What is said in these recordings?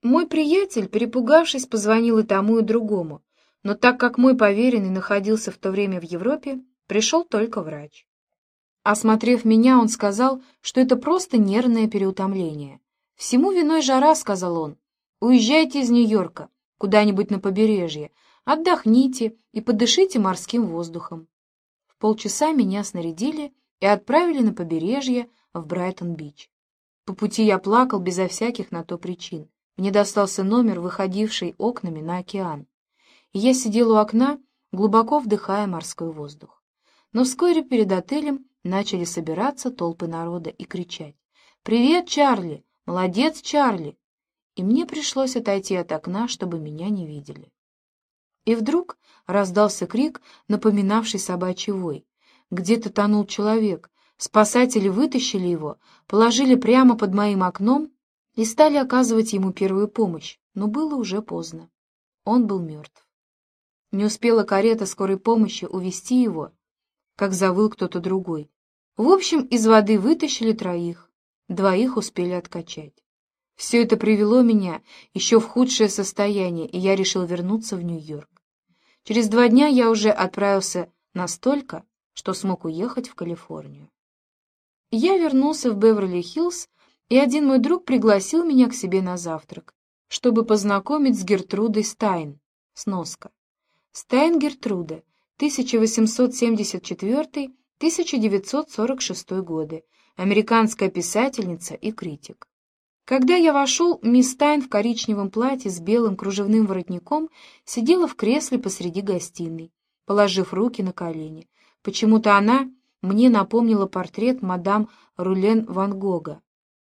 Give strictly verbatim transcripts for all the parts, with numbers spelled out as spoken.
Мой приятель, перепугавшись, позвонил и тому, и другому, но так как мой поверенный находился в то время в Европе, пришел только врач. Осмотрев меня, он сказал, что это просто нервное переутомление. «Всему виной жара», — сказал он. «Уезжайте из Нью-Йорка, куда-нибудь на побережье, отдохните и подышите морским воздухом». В полчаса меня снарядили и отправили на побережье в Брайтон-Бич. По пути я плакал безо всяких на то причин. Мне достался номер, выходивший окнами на океан. И я сидел у окна, глубоко вдыхая морской воздух. Но вскоре перед отелем начали собираться толпы народа и кричать: «Привет, Чарли! Молодец, Чарли!» И мне пришлось отойти от окна, чтобы меня не видели. И вдруг раздался крик, напоминавший собачий вой. Где-то тонул человек. Спасатели вытащили его, положили прямо под моим окном и стали оказывать ему первую помощь, но было уже поздно. Он был мертв. Не успела карета скорой помощи увезти его, как завыл кто-то другой. В общем, из воды вытащили троих, двоих успели откачать. Все это привело меня еще в худшее состояние, и я решил вернуться в Нью-Йорк. Через два дня я уже отправился настолько, что смог уехать в Калифорнию. Я вернулся в Беверли-Хиллз, и один мой друг пригласил меня к себе на завтрак, чтобы познакомить с Гертрудой Стайн. Сноска. Стайн Гертруда, тысяча восемьсот семьдесят четвёртый — тысяча девятьсот сорок шестой годы, американская писательница и критик. Когда я вошел, мисс Стайн в коричневом платье с белым кружевным воротником сидела в кресле посреди гостиной, положив руки на колени. Почему-то она мне напомнила портрет мадам Рулен Ван Гога.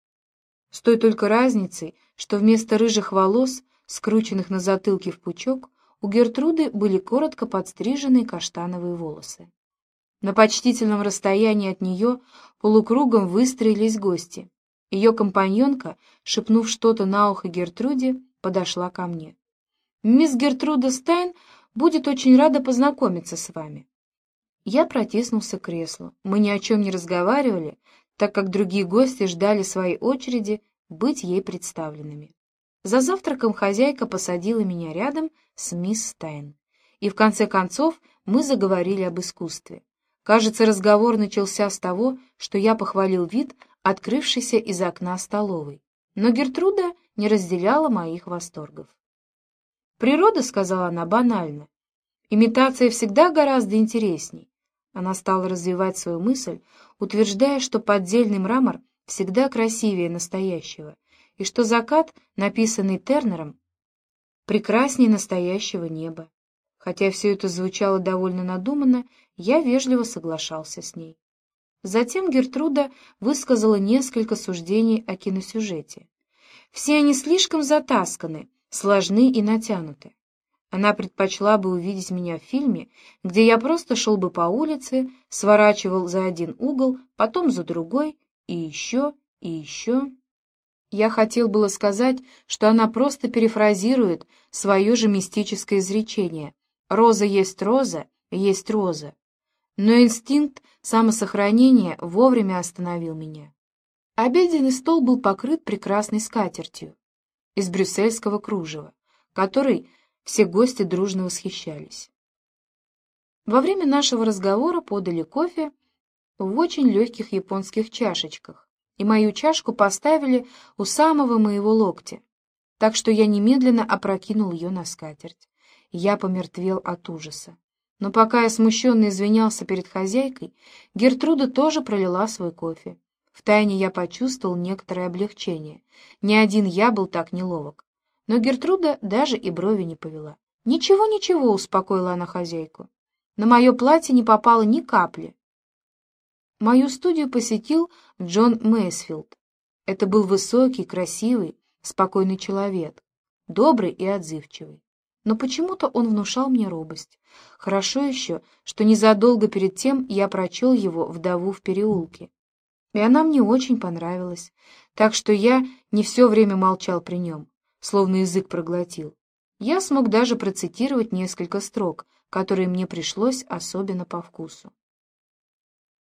С той только разницей, что вместо рыжих волос, скрученных на затылке в пучок, у Гертруды были коротко подстриженные каштановые волосы. На почтительном расстоянии от нее полукругом выстроились гости. Ее компаньонка, шепнув что-то на ухо Гертруде, подошла ко мне. «Мисс Гертруда Стайн будет очень рада познакомиться с вами». Я протиснулся к креслу. Мы ни о чем не разговаривали, так как другие гости ждали своей очереди быть ей представленными. За завтраком хозяйка посадила меня рядом с мисс Стайн, и в конце концов мы заговорили об искусстве. Кажется, разговор начался с того, что я похвалил вид, открывшийся из окна столовой, но Гертруда не разделяла моих восторгов. «Природа, — сказала она банально, — имитация всегда гораздо интересней». Она стала развивать свою мысль, утверждая, что поддельный мрамор всегда красивее настоящего, и что закат, написанный Тернером, прекраснее настоящего неба. Хотя все это звучало довольно надуманно, я вежливо соглашался с ней. Затем Гертруда высказала несколько суждений о киносюжете. Все они слишком затасканы, сложны и натянуты. Она предпочла бы увидеть меня в фильме, где я просто шел бы по улице, сворачивал за один угол, потом за другой, и еще, и еще. Я хотел было сказать, что она просто перефразирует свое же мистическое изречение: «Роза есть роза, есть роза». Но инстинкт самосохранения вовремя остановил меня. Обеденный стол был покрыт прекрасной скатертью из брюссельского кружева, которой все гости дружно восхищались. Во время нашего разговора подали кофе в очень легких японских чашечках, и мою чашку поставили у самого моего локтя, так что я немедленно опрокинул ее на скатерть. Я помертвел от ужаса. Но пока я смущенно извинялся перед хозяйкой, Гертруда тоже пролила свой кофе. Втайне я почувствовал некоторое облегчение. Ни один я был так неловок. Но Гертруда даже и брови не повела. «Ничего, ничего», — успокоила она хозяйку. «На мое платье не попало ни капли». Мою студию посетил Джон Мэйсфилд. Это был высокий, красивый, спокойный человек, добрый и отзывчивый. Но почему-то он внушал мне робость. Хорошо еще, что незадолго перед тем я прочел его «Вдову в переулке». И она мне очень понравилась, так что я не все время молчал при нем, словно язык проглотил. Я смог даже процитировать несколько строк, которые мне пришлось особенно по вкусу.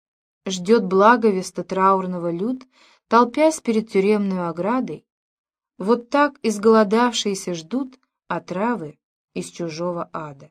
«Ждет благовеста траурного люд, толпясь перед тюремной оградой, Вот так изголодавшиеся ждут отравы из чужого ада.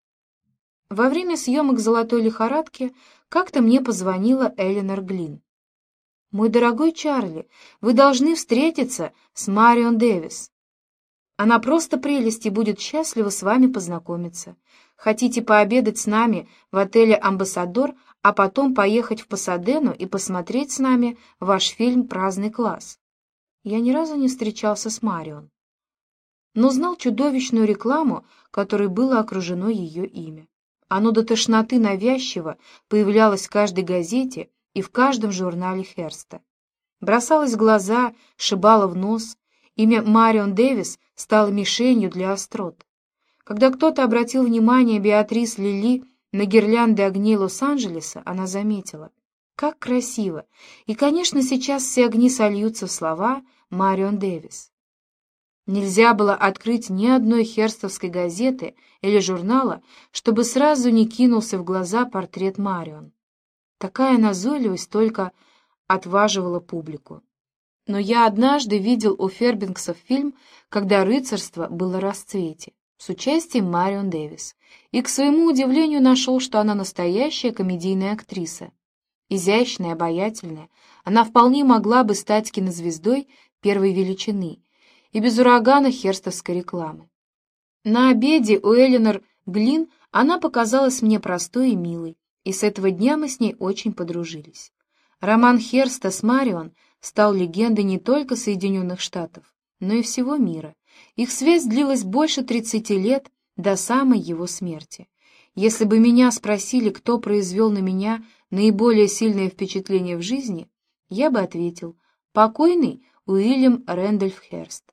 Во время съемок «Золотой лихорадки» как-то мне позвонила Эленор Глин. «Мой дорогой Чарли, вы должны встретиться с Марион Дэвис. Она просто прелесть и будет счастлива с вами познакомиться. Хотите пообедать с нами в отеле «Амбассадор», а потом поехать в Пасадену и посмотреть с нами ваш фильм «Праздный класс»?» Я ни разу не встречался с Марион, но знал чудовищную рекламу, которой было окружено ее имя. Оно до тошноты навязчиво появлялось в каждой газете и в каждом журнале Херста. Бросалось в глаза, шибало в нос. Имя Марион Дэвис стало мишенью для острот. Когда кто-то обратил внимание Беатрис Лили на гирлянды огней Лос-Анджелеса, она заметила: «Как красиво!» И, конечно, сейчас все огни сольются в слова Марион Дэвис. Нельзя было открыть ни одной херстовской газеты или журнала, чтобы сразу не кинулся в глаза портрет Марион. Такая назойливость только отваживала публику. Но я однажды видел у Фербенксов фильм «Когда рыцарство было в расцвете» с участием Марион Дэвис, и, к своему удивлению, нашел, что она настоящая комедийная актриса. Изящная, обаятельная, она вполне могла бы стать кинозвездой первой величины и без урагана херстовской рекламы. На обеде у Эленор Глин она показалась мне простой и милой, и с этого дня мы с ней очень подружились. Роман Херста с Марион стал легендой не только Соединенных Штатов, но и всего мира. Их связь длилась больше тридцати лет, до самой его смерти. Если бы меня спросили, кто произвел на меня наиболее сильное впечатление в жизни, я бы ответил: покойный Уильям Рэндольф Херст.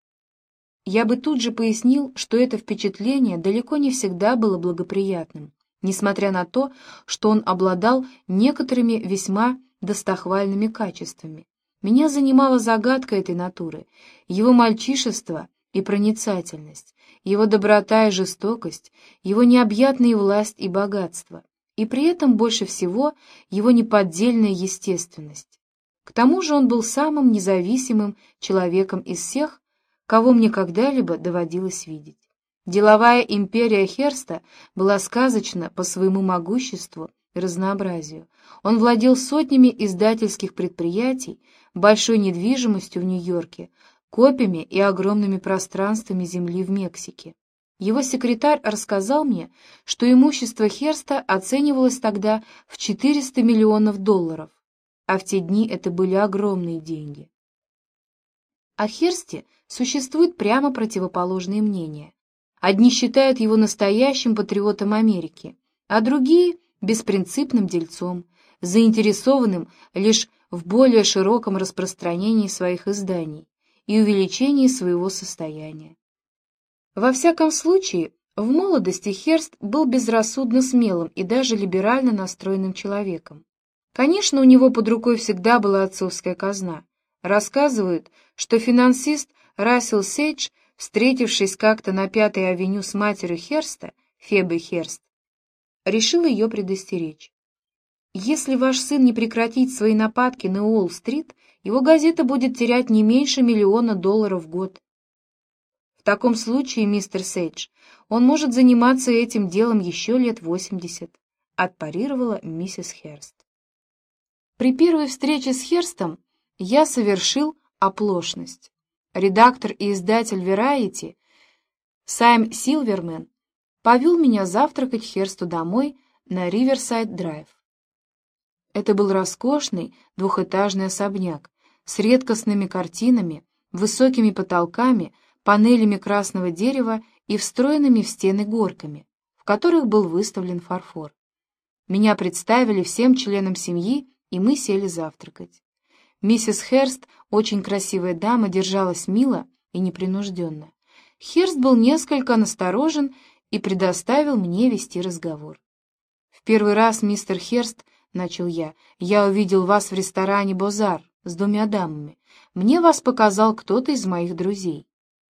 Я бы тут же пояснил, что это впечатление далеко не всегда было благоприятным, несмотря на то, что он обладал некоторыми весьма достохвальными качествами. Меня занимала загадка этой натуры, его мальчишество и проницательность, его доброта и жестокость, его необъятная власть и богатство, и при этом больше всего его неподдельная естественность. К тому же он был самым независимым человеком из всех, кого мне когда-либо доводилось видеть. Деловая империя Херста была сказочна по своему могуществу и разнообразию. Он владел сотнями издательских предприятий, большой недвижимостью в Нью-Йорке, копьями и огромными пространствами земли в Мексике. Его секретарь рассказал мне, что имущество Херста оценивалось тогда в четыреста миллионов долларов, а в те дни это были огромные деньги. О Херсте существуют прямо противоположные мнения. Одни считают его настоящим патриотом Америки, а другие — беспринципным дельцом, заинтересованным лишь в более широком распространении своих изданий и увеличении своего состояния. Во всяком случае, в молодости Херст был безрассудно смелым и даже либерально настроенным человеком. Конечно, у него под рукой всегда была отцовская казна. Рассказывают, что финансист Рассел Сейдж, встретившись как-то на Пятой авеню с матерью Херста, Фебой Херст, решил ее предостеречь. Если ваш сын не прекратит свои нападки на Уолл-стрит, его газета будет терять не меньше миллиона долларов в год. В таком случае, мистер Сейдж, он может заниматься этим делом еще лет восемьдесят, отпарировала миссис Херст. При первой встрече с Херстом я совершил оплошность. Редактор и издатель Variety Сайм Силверман повел меня завтракать Херсту домой на Риверсайд-драйв. Это был роскошный двухэтажный особняк с редкостными картинами, высокими потолками, панелями красного дерева и встроенными в стены горками, в которых был выставлен фарфор. Меня представили всем членам семьи, и мы сели завтракать. Миссис Херст, очень красивая дама, держалась мило и непринужденно. Херст был несколько насторожен и предоставил мне вести разговор. «В первый раз, мистер Херст, — начал я, — я увидел вас в ресторане «Бозар» с двумя дамами. Мне вас показал кто-то из моих друзей».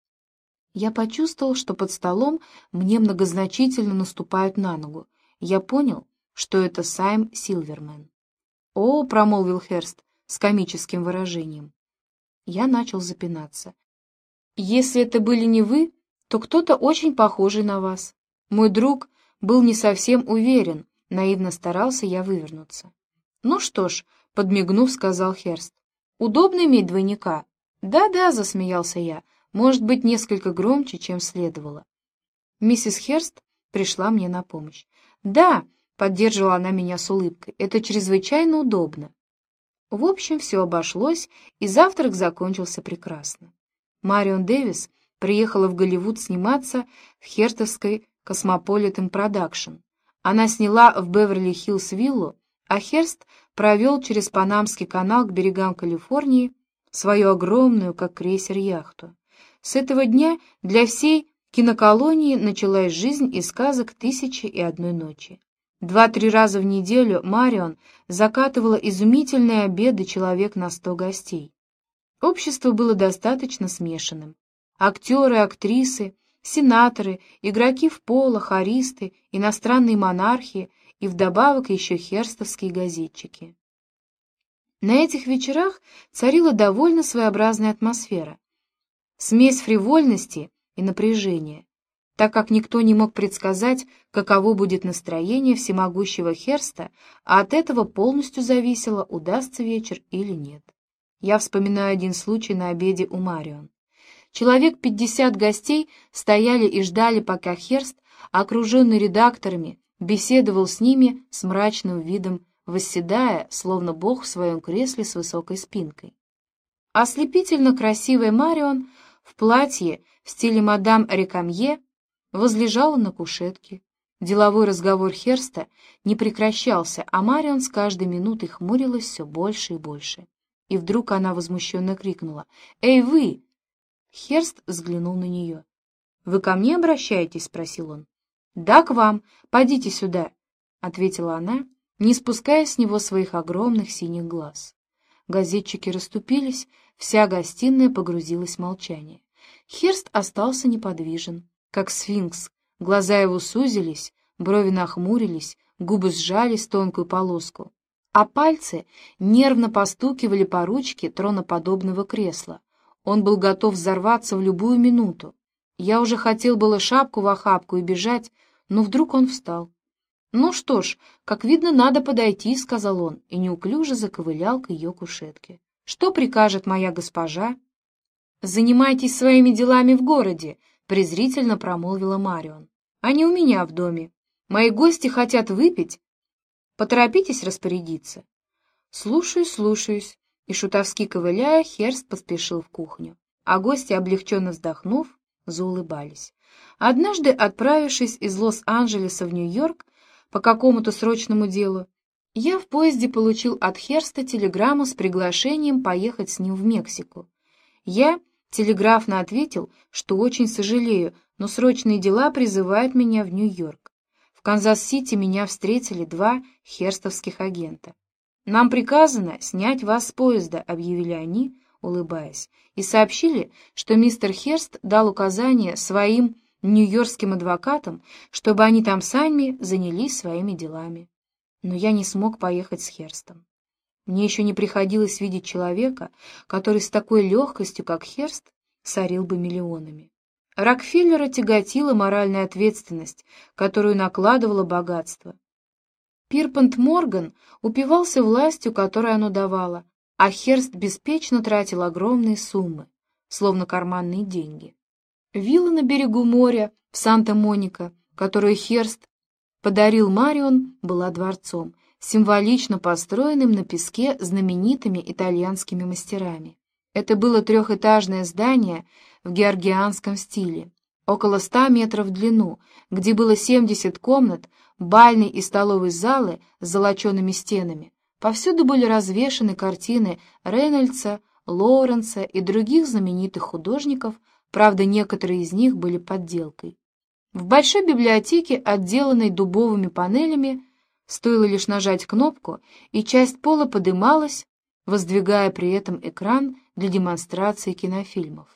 Я почувствовал, что под столом мне многозначительно наступают на ногу. Я понял, что это Сайм Силверман. «О, — промолвил Херст с комическим выражением». Я начал запинаться. Если это были не вы, то кто-то очень похожий на вас. Мой друг был не совсем уверен, наивно старался я вывернуться. Ну что ж, подмигнув, сказал Херст. Удобно иметь двойника. Да-да, засмеялся я, может быть, несколько громче, чем следовало. Миссис Херст пришла мне на помощь. Да, поддерживала она меня с улыбкой, это чрезвычайно удобно. В общем, все обошлось, и завтрак закончился прекрасно. Марион Дэвис приехала в Голливуд сниматься в херстовской Cosmopolitan Production. Она сняла в Беверли-Хиллз виллу, а Херст провел через Панамский канал к берегам Калифорнии свою огромную, как крейсер, яхту. С этого дня для всей киноколонии началась жизнь из сказок «Тысячи и одной ночи». Два-три раза в неделю Марион закатывала изумительные обеды человек на сто гостей. Общество было достаточно смешанным. Актеры, актрисы, сенаторы, игроки в поло, хористы, иностранные монархи и вдобавок еще херстовские газетчики. На этих вечерах царила довольно своеобразная атмосфера. Смесь фривольности и напряжения, так как никто не мог предсказать, каково будет настроение всемогущего Херста, а от этого полностью зависело, удастся вечер или нет. Я вспоминаю один случай на обеде у Марион. Человек пятьдесят гостей стояли и ждали, пока Херст, окруженный редакторами, беседовал с ними с мрачным видом, восседая, словно бог в своем кресле с высокой спинкой. Ослепительно красивая Марион в платье в стиле мадам Рекамье возлежала на кушетке. Деловой разговор Херста не прекращался, а Марион с каждой минутой хмурилась все больше и больше. И вдруг она возмущенно крикнула: «Эй, вы!» Херст взглянул на нее. «Вы ко мне обращаетесь?» — спросил он. «Да, к вам. Подите сюда», — ответила она, не спуская с него своих огромных синих глаз. Газетчики расступились, вся гостиная погрузилась в молчание. Херст остался неподвижен, как сфинкс. Глаза его сузились, брови нахмурились, губы сжались в тонкую полоску, а пальцы нервно постукивали по ручке троноподобного кресла. Он был готов взорваться в любую минуту. Я уже хотел было шапку в охапку и бежать, но вдруг он встал. «Ну что ж, как видно, надо подойти», — сказал он, и неуклюже заковылял к ее кушетке. «Что прикажет моя госпожа?» «Занимайтесь своими делами в городе», — презрительно промолвила Марион. «А не у меня в доме. Мои гости хотят выпить. Поторопитесь распорядиться». «Слушаюсь, слушаюсь», и, шутовски ковыляя, Херст поспешил в кухню, а гости, облегченно вздохнув, заулыбались. Однажды, отправившись из Лос-Анджелеса в Нью-Йорк по какому-то срочному делу, я в поезде получил от Херста телеграмму с приглашением поехать с ним в Мексику. Я телеграфно ответил, что очень сожалею, но срочные дела призывают меня в Нью-Йорк. В Канзас-Сити меня встретили два херстовских агента. «Нам приказано снять вас с поезда», — объявили они, улыбаясь, и сообщили, что мистер Херст дал указание своим нью-йоркским адвокатам, чтобы они там сами занялись своими делами. Но я не смог поехать с Херстом. Мне еще не приходилось видеть человека, который с такой легкостью, как Херст, сорил бы миллионами. Рокфеллера тяготила моральная ответственность, которую накладывало богатство. Пирпант Морган упивался властью, которую оно давало, а Херст беспечно тратил огромные суммы, словно карманные деньги. Вилла на берегу моря в Санта-Моника, которую Херст подарил Марион, была дворцом, символично построенным на песке знаменитыми итальянскими мастерами. Это было трехэтажное здание в георгианском стиле, около ста метров в длину, где было семьдесят комнат, бальной и столовой залы с золочеными стенами. Повсюду были развешаны картины Рейнольдса, Лоуренса и других знаменитых художников, правда, некоторые из них были подделкой. В большой библиотеке, отделанной дубовыми панелями, стоило лишь нажать кнопку, и часть пола подымалась, воздвигая при этом экран для демонстрации кинофильмов.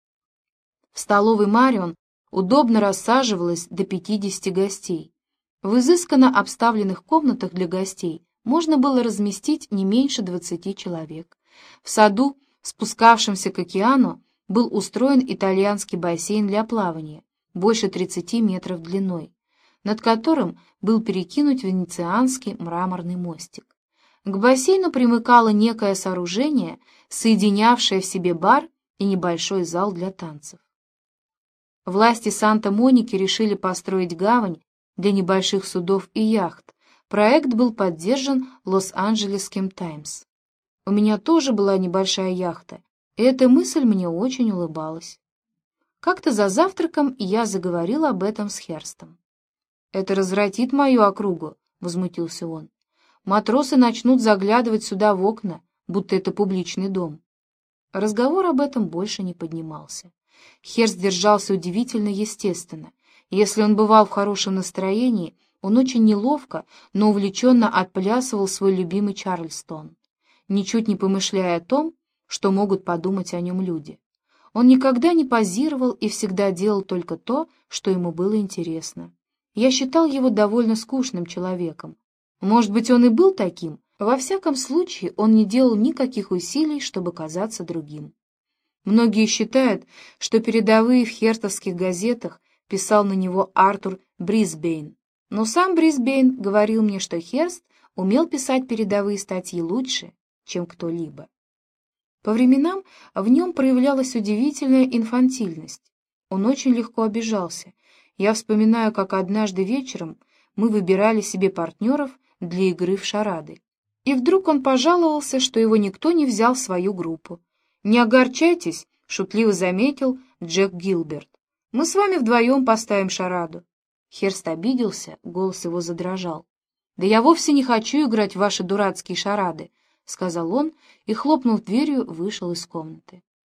В столовой Марион удобно рассаживалось до пятидесяти гостей. В изысканно обставленных комнатах для гостей можно было разместить не меньше двадцати человек. В саду, спускавшемся к океану, был устроен итальянский бассейн для плавания, больше тридцати метров длиной, над которым был перекинут венецианский мраморный мостик. К бассейну примыкало некое сооружение, соединявшее в себе бар и небольшой зал для танцев. Власти Санта-Моники решили построить гавань для небольших судов и яхт. Проект был поддержан Лос-Анджелесским «Таймс». У меня тоже была небольшая яхта, и эта мысль мне очень улыбалась. Как-то за завтраком я заговорил об этом с Херстом. «Это развратит мою округу», — возмутился он. «Матросы начнут заглядывать сюда в окна, будто это публичный дом». Разговор об этом больше не поднимался. Херст держался удивительно естественно. Если он бывал в хорошем настроении, он очень неловко, но увлеченно отплясывал свой любимый Чарльстон, ничуть не помышляя о том, что могут подумать о нем люди. Он никогда не позировал и всегда делал только то, что ему было интересно. Я считал его довольно скучным человеком. Может быть, он и был таким. Во всяком случае, он не делал никаких усилий, чтобы казаться другим. Многие считают, что передовые в херстовских газетах писал на него Артур Брисбейн. Но сам Брисбейн говорил мне, что Херст умел писать передовые статьи лучше, чем кто-либо. По временам в нем проявлялась удивительная инфантильность. Он очень легко обижался. Я вспоминаю, как однажды вечером мы выбирали себе партнеров для игры в шарады. И вдруг он пожаловался, что его никто не взял в свою группу. «Не огорчайтесь», — шутливо заметил Джек Гилберт. «Мы с вами вдвоем поставим шараду». Херст обиделся, голос его задрожал. «Да я вовсе не хочу играть в ваши дурацкие шарады», — сказал он и, хлопнув дверью, вышел из комнаты.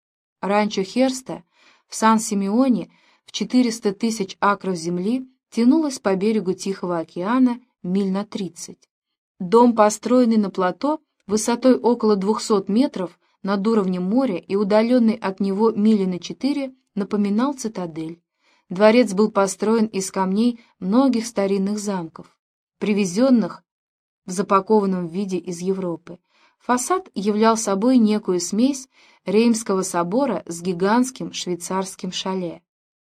Ранчо Херста в Сан-Симеоне в четыреста тысяч акров земли тянулось по берегу Тихого океана миль на тридцать. Дом, построенный на плато высотой около двухсот метров над уровнем моря и удаленный от него мили на четыре, напоминал цитадель. Дворец был построен из камней многих старинных замков, привезенных в запакованном виде из Европы. Фасад являл собой некую смесь Реймского собора с гигантским швейцарским шале.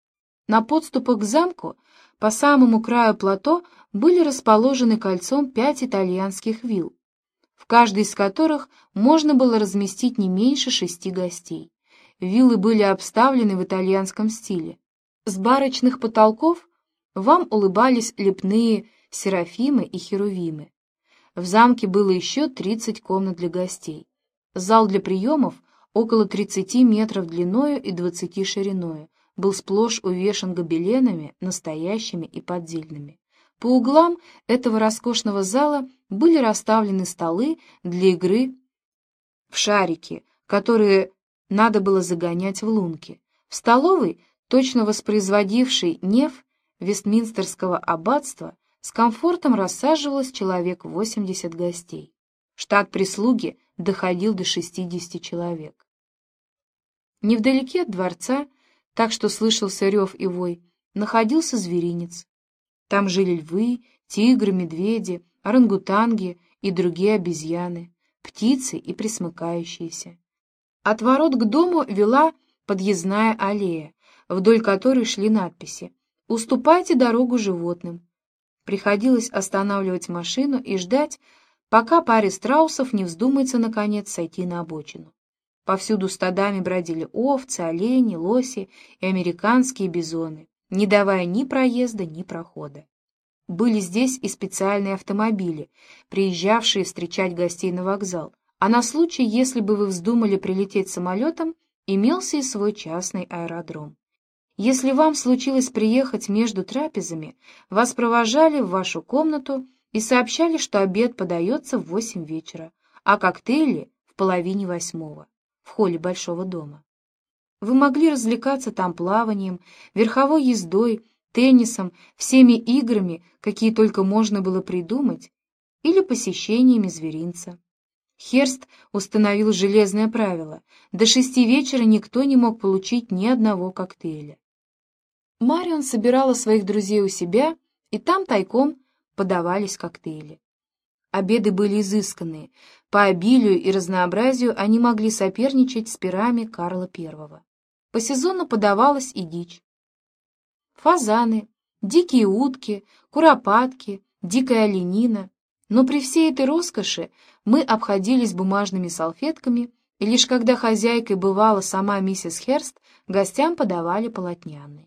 На подступах к замку по самому краю плато были расположены кольцом пять итальянских вилл, в каждой из которых можно было разместить не меньше шести гостей. Виллы были обставлены в итальянском стиле. С барочных потолков вам улыбались лепные серафимы и херувимы. В замке было еще тридцать комнат для гостей. Зал для приемов, около тридцати метров длиною и двадцати шириною, был сплошь увешан гобеленами, настоящими и поддельными. По углам этого роскошного зала были расставлены столы для игры в шарики, которые надо было загонять в лунки. В столовой, точно воспроизводившей неф Вестминстерского аббатства, с комфортом рассаживалось человек восемьдесят гостей. Штат прислуги доходил до шестидесяти человек. Невдалеке от дворца, так что слышался рев и вой, находился зверинец. Там жили львы, тигры, медведи, орангутанги и другие обезьяны, птицы и пресмыкающиеся. От ворот к дому вела подъездная аллея, вдоль которой шли надписи «Уступайте дорогу животным». Приходилось останавливать машину и ждать, пока паре страусов не вздумается, наконец, сойти на обочину. Повсюду стадами бродили овцы, олени, лоси и американские бизоны, не давая ни проезда, ни прохода. Были здесь и специальные автомобили, приезжавшие встречать гостей на вокзал, а на случай, если бы вы вздумали прилететь самолетом, имелся и свой частный аэродром. Если вам случилось приехать между трапезами, вас провожали в вашу комнату и сообщали, что обед подается в восемь вечера, а коктейли — в половине восьмого, в холле большого дома. Вы могли развлекаться там плаванием, верховой ездой, теннисом, всеми играми, какие только можно было придумать, или посещениями зверинца. Херст установил железное правило: до шести вечера никто не мог получить ни одного коктейля. Марион собирала своих друзей у себя, и там тайком подавались коктейли. Обеды были изысканные, по обилию и разнообразию они могли соперничать с пирами Карла Первого. Посезонно подавалась и дичь. Фазаны, дикие утки, куропатки, дикая оленина. Но при всей этой роскоши мы обходились бумажными салфетками, и лишь когда хозяйкой бывала сама миссис Херст, гостям подавали полотняные.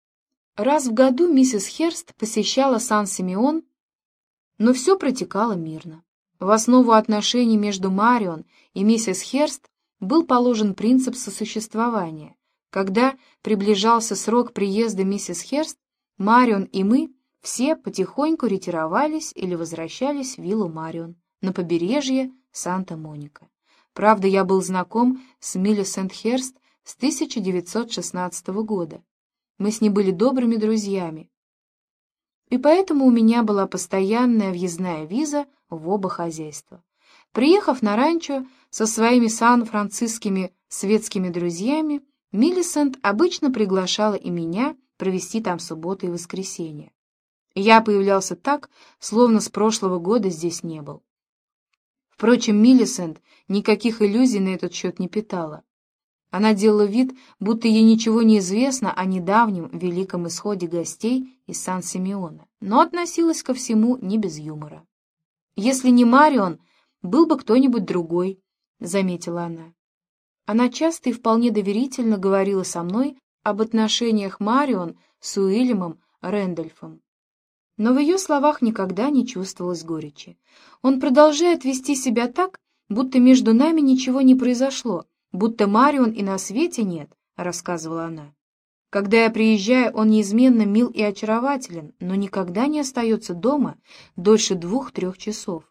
Раз в году миссис Херст посещала Сан-Симеон, но все протекало мирно. В основу отношений между Марион и миссис Херст был положен принцип сосуществования. Когда приближался срок приезда миссис Херст, Марион и мы все потихоньку ретировались или возвращались в виллу Марион на побережье Санта-Моника. Правда, я был знаком с Милисент Херст с тысяча девятьсот шестнадцатого года. Мы с ней были добрыми друзьями, и поэтому у меня была постоянная въездная виза в оба хозяйства. Приехав на ранчо со своими сан-францискими светскими друзьями, Милисент обычно приглашала и меня провести там субботу и воскресенье. Я появлялся так, словно с прошлого года здесь не был. Впрочем, Милисент никаких иллюзий на этот счет не питала. Она делала вид, будто ей ничего не известно о недавнем великом исходе гостей из Сан-Симеона, но относилась ко всему не без юмора. «Если не Марион, был бы кто-нибудь другой», — заметила она. Она часто и вполне доверительно говорила со мной об отношениях Марион с Уильямом Рэндольфом. Но в ее словах никогда не чувствовалось горечи. Он продолжает вести себя так, будто между нами ничего не произошло, будто Марион и на свете нет, — рассказывала она. Когда я приезжаю, он неизменно мил и очарователен, но никогда не остается дома дольше двух-трех часов.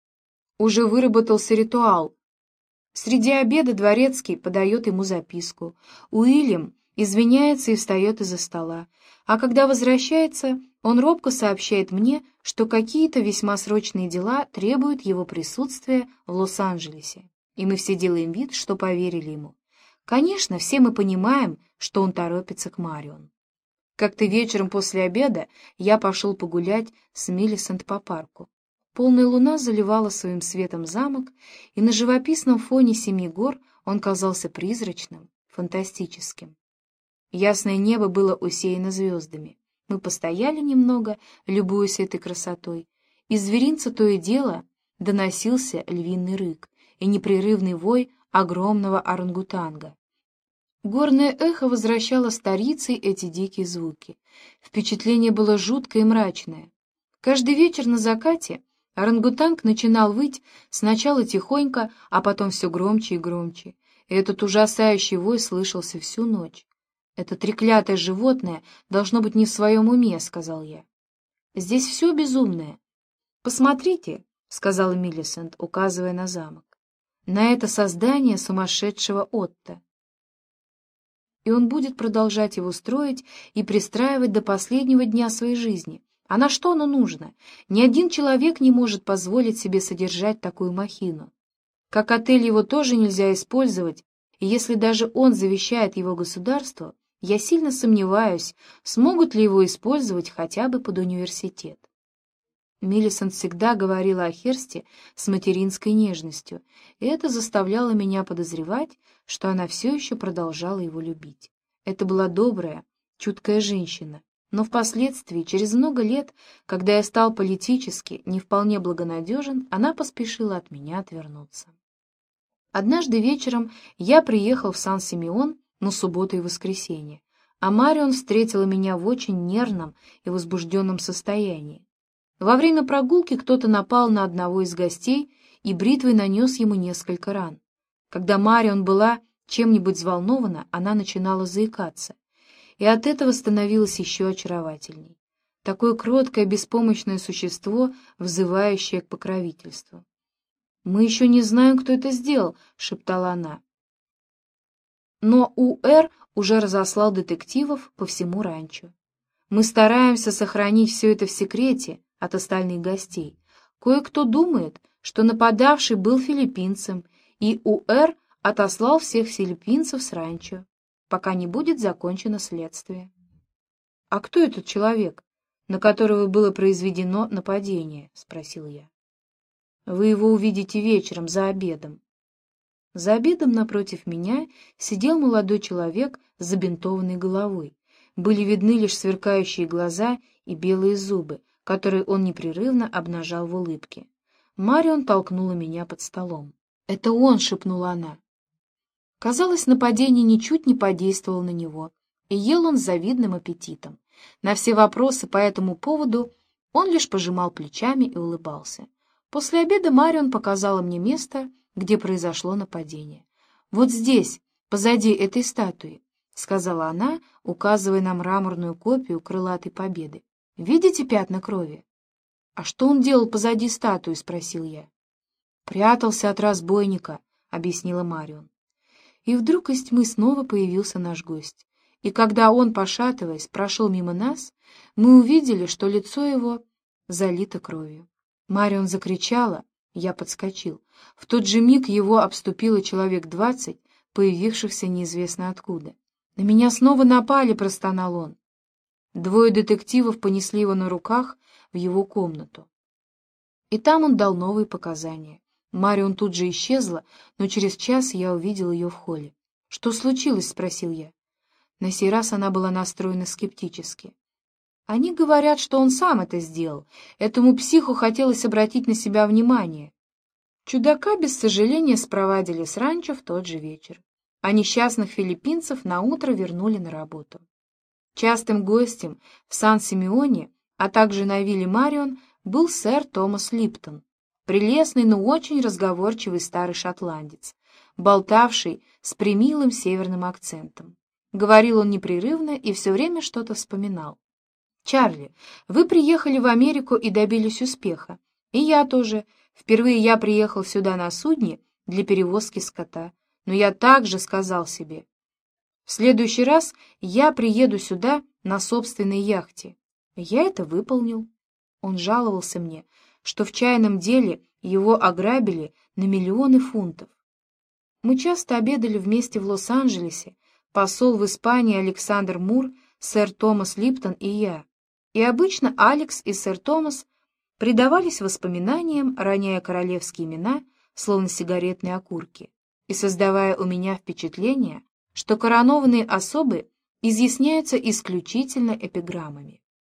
Уже выработался ритуал. Среди обеда дворецкий подает ему записку. Уильям извиняется и встает из-за стола, а когда возвращается, он робко сообщает мне, что какие-то весьма срочные дела требуют его присутствия в Лос-Анджелесе, и мы все делаем вид, что поверили ему. Конечно, все мы понимаем, что он торопится к Марион. Как-то вечером после обеда я пошел погулять с Милисент по парку. Полная луна заливала своим светом замок, и на живописном фоне семи гор он казался призрачным, фантастическим. Ясное небо было усеяно звездами. Мы постояли немного, любуясь этой красотой. Из зверинца то и дело доносился львиный рык и непрерывный вой огромного орангутанга. Горное эхо возвращало старицей эти дикие звуки. Впечатление было жуткое и мрачное. Каждый вечер на закате орангутанг начинал выть сначала тихонько, а потом все громче и громче, и этот ужасающий вой слышался всю ночь. «Это треклятое животное должно быть не в своем уме», — сказал я. «Здесь все безумное». «Посмотрите», — сказала Милисент, указывая на замок, — «на это создание сумасшедшего Отто. И он будет продолжать его строить и пристраивать до последнего дня своей жизни. А на что оно нужно? Ни один человек не может позволить себе содержать такую махину. Как отель его тоже нельзя использовать, и если даже он завещает его государству, я сильно сомневаюсь, смогут ли его использовать хотя бы под университет». Милисент всегда говорила о Херсте с материнской нежностью, и это заставляло меня подозревать, что она все еще продолжала его любить. Это была добрая, чуткая женщина, но впоследствии, через много лет, когда я стал политически не вполне благонадежен, она поспешила от меня отвернуться. Однажды вечером я приехал в Сан-Симеон на субботу и воскресенье, а Марион встретила меня в очень нервном и возбужденном состоянии. Во время прогулки кто-то напал на одного из гостей и бритвой нанес ему несколько ран. Когда Марион была чем-нибудь взволнована, она начинала заикаться, и от этого становилась еще очаровательней. Такое кроткое, беспомощное существо, взывающее к покровительству. «Мы еще не знаем, кто это сделал», — шептала она. Но УР уже разослал детективов по всему ранчо. Мы стараемся сохранить все это в секрете от остальных гостей. Кое-кто думает, что нападавший был филиппинцем, и УР отослал всех филиппинцев с ранчо, пока не будет закончено следствие. — А кто этот человек, на которого было произведено нападение? — спросил я. — Вы его увидите вечером за обедом. За обедом напротив меня сидел молодой человек с забинтованной головой. Были видны лишь сверкающие глаза и белые зубы, которые он непрерывно обнажал в улыбке. Марион толкнула меня под столом. «Это он!» — шепнула она. Казалось, нападение ничуть не подействовало на него, и ел он с завидным аппетитом. На все вопросы по этому поводу он лишь пожимал плечами и улыбался. После обеда Марион показала мне место, где произошло нападение. «Вот здесь, позади этой статуи», — сказала она, указывая на мраморную копию крылатой победы. «Видите пятна крови?» «А что он делал позади статуи?» — спросил я. «Прятался от разбойника», — объяснила Марион. И вдруг из тьмы снова появился наш гость. И когда он, пошатываясь, прошел мимо нас, мы увидели, что лицо его залито кровью. Марион закричала, я подскочил. В тот же миг его обступило человек двадцать, появившихся неизвестно откуда. «На меня снова напали», — простонал он. Двое детективов понесли его на руках в его комнату. И там он дал новые показания. Марион тут же исчезла, но через час я увидел ее в холле. «Что случилось?» — спросил я. На сей раз она была настроена скептически. «Они говорят, что он сам это сделал. Этому психу хотелось обратить на себя внимание». Чудака, без сожаления, спровадили с ранчо в тот же вечер, а несчастных филиппинцев наутро вернули на работу. Частым гостем в Сан-Симеоне, а также на вилле Марион, был сэр Томас Липтон, прелестный, но очень разговорчивый старый шотландец, болтавший с премилым северным акцентом. Говорил он непрерывно и все время что-то вспоминал. «Чарли, вы приехали в Америку и добились успеха. И я тоже. Впервые я приехал сюда на судне для перевозки скота. Но я также сказал себе, в следующий раз я приеду сюда на собственной яхте. Я это выполнил». Он жаловался мне, что в чайном деле его ограбили на миллионы фунтов. Мы часто обедали вместе в Лос-Анджелесе, посол в Испании Александр Мур, сэр Томас Липтон и я. И обычно Алекс и сэр Томас предавались воспоминаниям, роняя королевские имена, словно сигаретные окурки, и создавая у меня впечатление, что коронованные особы изъясняются исключительно эпиграммами.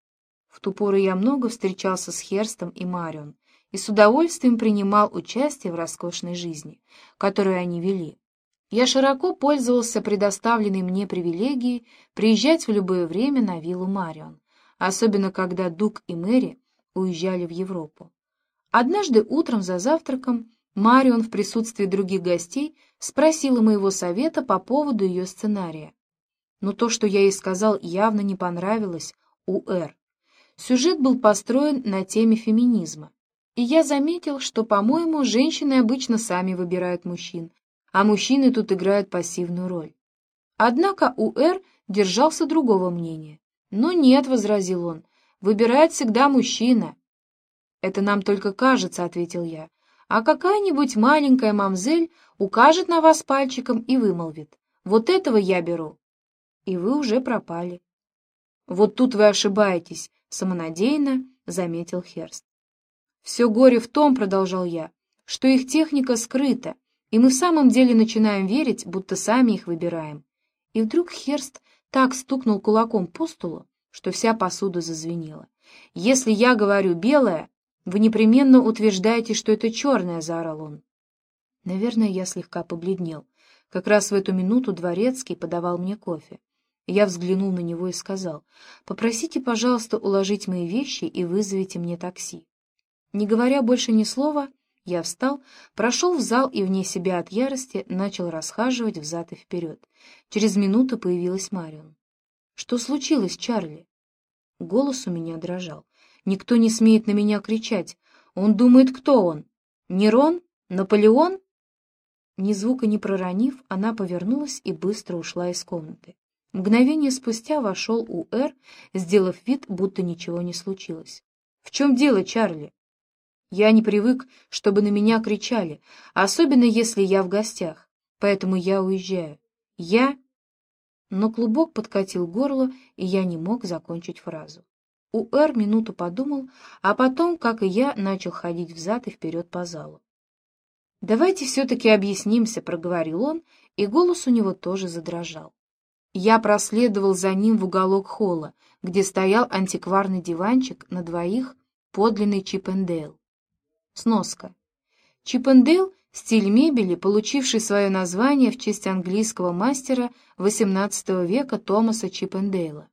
В ту пору я много встречался с Херстом и Марион и с удовольствием принимал участие в роскошной жизни, которую они вели. Я широко пользовался предоставленной мне привилегией приезжать в любое время на виллу Марион, особенно когда Дуг и Мэри уезжали в Европу. Однажды утром за завтраком Марион в присутствии других гостей спросила моего совета по поводу ее сценария. Но то, что я ей сказал, явно не понравилось У.Р. Сюжет был построен на теме феминизма, и я заметил, что, по-моему, женщины обычно сами выбирают мужчин, а мужчины тут играют пассивную роль. Однако У.Р. держался другого мнения. «Но нет», — возразил он, — «выбирает всегда мужчина». «Это нам только кажется», — ответил я, «а какая-нибудь маленькая мамзель укажет на вас пальчиком и вымолвит: вот этого я беру». И вы уже пропали. «Вот тут вы ошибаетесь», — самонадеянно заметил Херст. «Все горе в том, — продолжал я, — что их техника скрыта, и мы в самом деле начинаем верить, будто сами их выбираем». И вдруг Херст так стукнул кулаком по столу, что вся посуда зазвенела. «Если я говорю белое, вы непременно утверждаете, что это черное», — заорал он. Наверное, я слегка побледнел. Как раз в эту минуту дворецкий подавал мне кофе. Я взглянул на него и сказал: «Попросите, пожалуйста, уложить мои вещи и вызовите мне такси». Не говоря больше ни слова, я встал, прошел в зал и вне себя от ярости начал расхаживать взад и вперед. Через минуту появилась Марион. «Что случилось, Чарли?» Голос у меня дрожал. «Никто не смеет на меня кричать. Он думает, кто он? Нерон? Наполеон?» Ни звука не проронив, она повернулась и быстро ушла из комнаты. Мгновение спустя вошел У.Р., сделав вид, будто ничего не случилось. «В чем дело, Чарли?» «Я не привык, чтобы на меня кричали, особенно если я в гостях, поэтому я уезжаю. Я...» Но клубок подкатил горло, и я не мог закончить фразу. У.Р. минуту подумал, а потом, как и я, начал ходить взад и вперед по залу. «Давайте все-таки объяснимся», — проговорил он, и голос у него тоже задрожал. Я проследовал за ним в уголок холла, где стоял антикварный диванчик на двоих, подлинный Чип-энд-Дейл. Сноска. Чип-энд-Дейл — стиль мебели, получивший свое название в честь английского мастера восемнадцатого века Томаса Чип-энд-Дейла.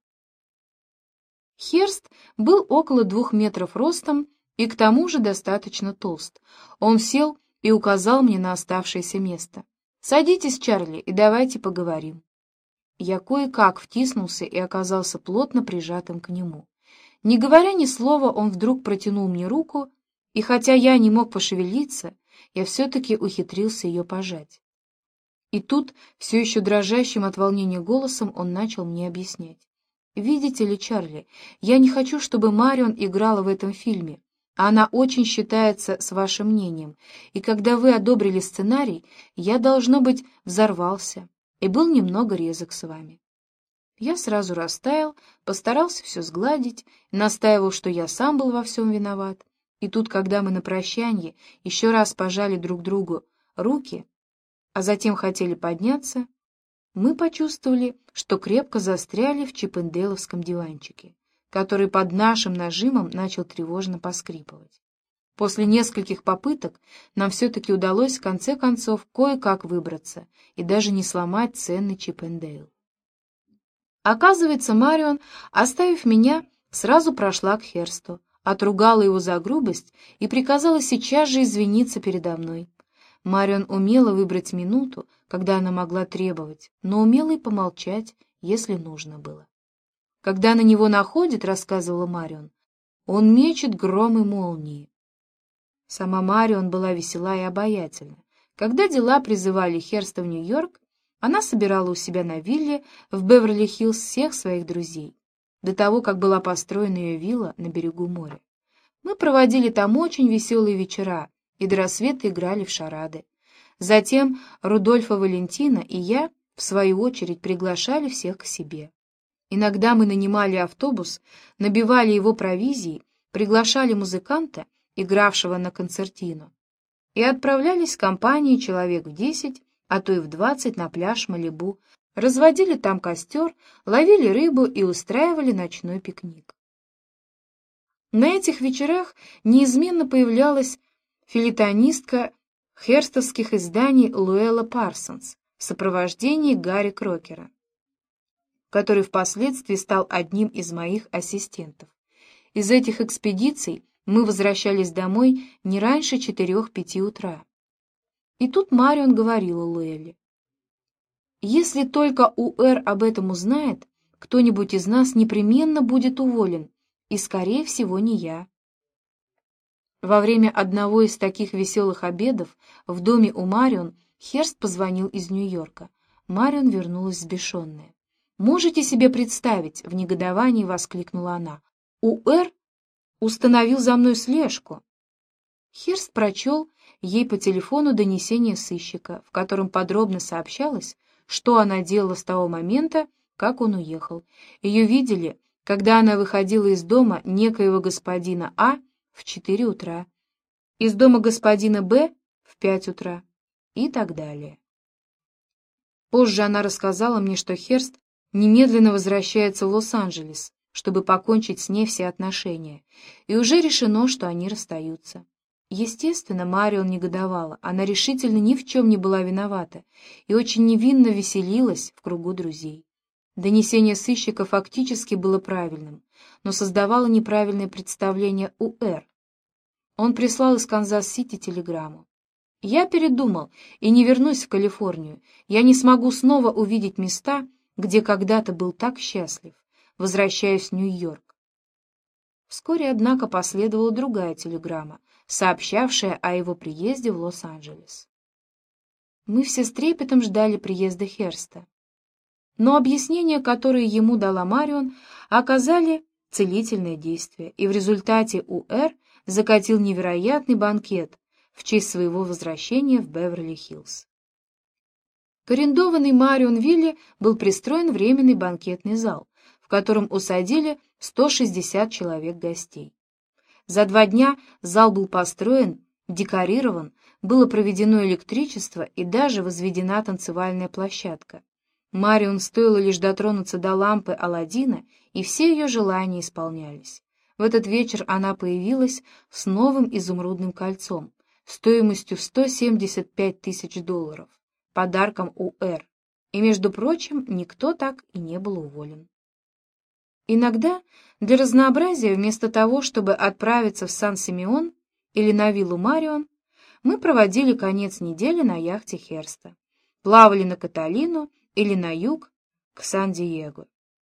Херст был около двух метров ростом и к тому же достаточно толст. Он сел и указал мне на оставшееся место. «Садитесь, Чарли, и давайте поговорим». Я кое-как втиснулся и оказался плотно прижатым к нему. Не говоря ни слова, он вдруг протянул мне руку, и хотя я не мог пошевелиться, я все-таки ухитрился ее пожать. И тут, все еще дрожащим от волнения голосом, он начал мне объяснять. «Видите ли, Чарли, я не хочу, чтобы Марион играла в этом фильме. Она очень считается с вашим мнением, и когда вы одобрили сценарий, я, должно быть, взорвался и был немного резок с вами». Я сразу растаял, постарался все сгладить, настаивал, что я сам был во всем виноват. И тут, когда мы на прощанье еще раз пожали друг другу руки, а затем хотели подняться, мы почувствовали, что крепко застряли в чиппендейловском диванчике, который под нашим нажимом начал тревожно поскрипывать. После нескольких попыток нам все-таки удалось в конце концов кое-как выбраться и даже не сломать ценный Чип-энд-Дейл. Оказывается, Марион, оставив меня, сразу прошла к Херсту, отругала его за грубость и приказала сейчас же извиниться передо мной. Марион умела выбрать минуту, когда она могла требовать, но умела и помолчать, если нужно было. Когда на него находит, рассказывала Марион, он мечет гром и молнии. Сама Марион была весела и обаятельна. Когда дела призывали Херста в Нью-Йорк, она собирала у себя на вилле в Беверли-Хиллз всех своих друзей, до того, как была построена ее вилла на берегу моря. Мы проводили там очень веселые вечера и до рассвета играли в шарады. Затем Рудольфа Валентина и я, в свою очередь, приглашали всех к себе. Иногда мы нанимали автобус, набивали его провизией, приглашали музыканта, игравшего на концертино, и отправлялись в компании человек в десять, а то и в двадцать на пляж Малибу, разводили там костер, ловили рыбу и устраивали ночной пикник. На этих вечерах неизменно появлялась фельетонистка херстовских изданий Луэлла Парсонс в сопровождении Гарри Крокера, который впоследствии стал одним из моих ассистентов. Из этих экспедиций мы возвращались домой не раньше четырех-пяти утра. И тут Марион говорила Луэлле: «Если только Уэр об этом узнает, кто-нибудь из нас непременно будет уволен, и, скорее всего, не я». Во время одного из таких веселых обедов в доме у Марион Херст позвонил из Нью-Йорка. Марион вернулась взбешенная. «Можете себе представить?» — в негодовании воскликнула она. «Уэр установил за мной слежку». Херст прочел ей по телефону донесение сыщика, в котором подробно сообщалось, что она делала с того момента, как он уехал. Ее видели, когда она выходила из дома некоего господина А в четыре утра, из дома господина Б в пять утра и так далее. Позже она рассказала мне, что Херст немедленно возвращается в Лос-Анджелес, чтобы покончить с ней все отношения, и уже решено, что они расстаются. Естественно, Марион негодовала, она решительно ни в чем не была виновата и очень невинно веселилась в кругу друзей. Донесение сыщика фактически было правильным, но создавало неправильное представление у Эр. Он прислал из Канзас-Сити телеграмму. «Я передумал и не вернусь в Калифорнию. Я не смогу снова увидеть места, где когда-то был так счастлив. Возвращаюсь в Нью-Йорк». Вскоре, однако, последовала другая телеграмма, сообщавшая о его приезде в Лос-Анджелес. Мы все с трепетом ждали приезда Херста. Но объяснения, которые ему дала Марион, оказали целительное действие, и в результате Уэр закатил невероятный банкет в честь своего возвращения в Беверли-Хиллз. К арендованной Марион вилле был пристроен временный банкетный зал, в котором усадили сто шестьдесят человек гостей. За два дня зал был построен декорирован, было проведено электричество и даже возведена танцевальная площадка. Марион стоило лишь дотронуться до лампы Аладдина, и все ее желания исполнялись. В этот вечер она появилась с новым изумрудным кольцом, стоимостью в сто семьдесят пять тысяч долларов, подарком у Эр, и, между прочим, никто так и не был уволен. Иногда, для разнообразия, вместо того, чтобы отправиться в Сан-Симеон или на виллу Марион, мы проводили конец недели на яхте Херста, плавали на Каталину или на юг к Сан-Диего.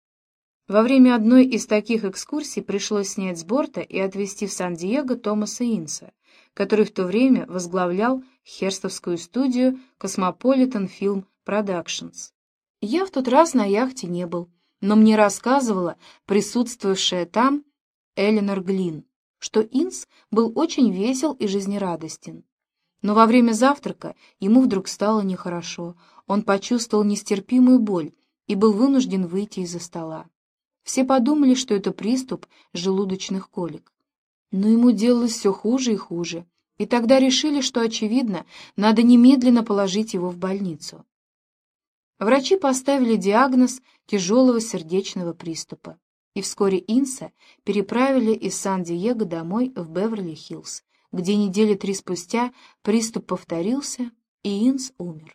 Во время одной из таких экскурсий пришлось снять с борта и отвезти в Сан-Диего Томаса Инса, который в то время возглавлял херстовскую студию Cosmopolitan Film Productions. Я в тот раз на яхте не был, но мне рассказывала присутствовавшая там Эленор Глин, что Инс был очень весел и жизнерадостен. Но во время завтрака ему вдруг стало нехорошо, он почувствовал нестерпимую боль и был вынужден выйти из-за стола. Все подумали, что это приступ желудочных колик. Но ему делалось все хуже и хуже, и тогда решили, что, очевидно, надо немедленно положить его в больницу. Врачи поставили диагноз тяжелого сердечного приступа, и вскоре Инса переправили из Сан-Диего домой в Беверли-Хиллз, где недели три спустя приступ повторился, и Инс умер.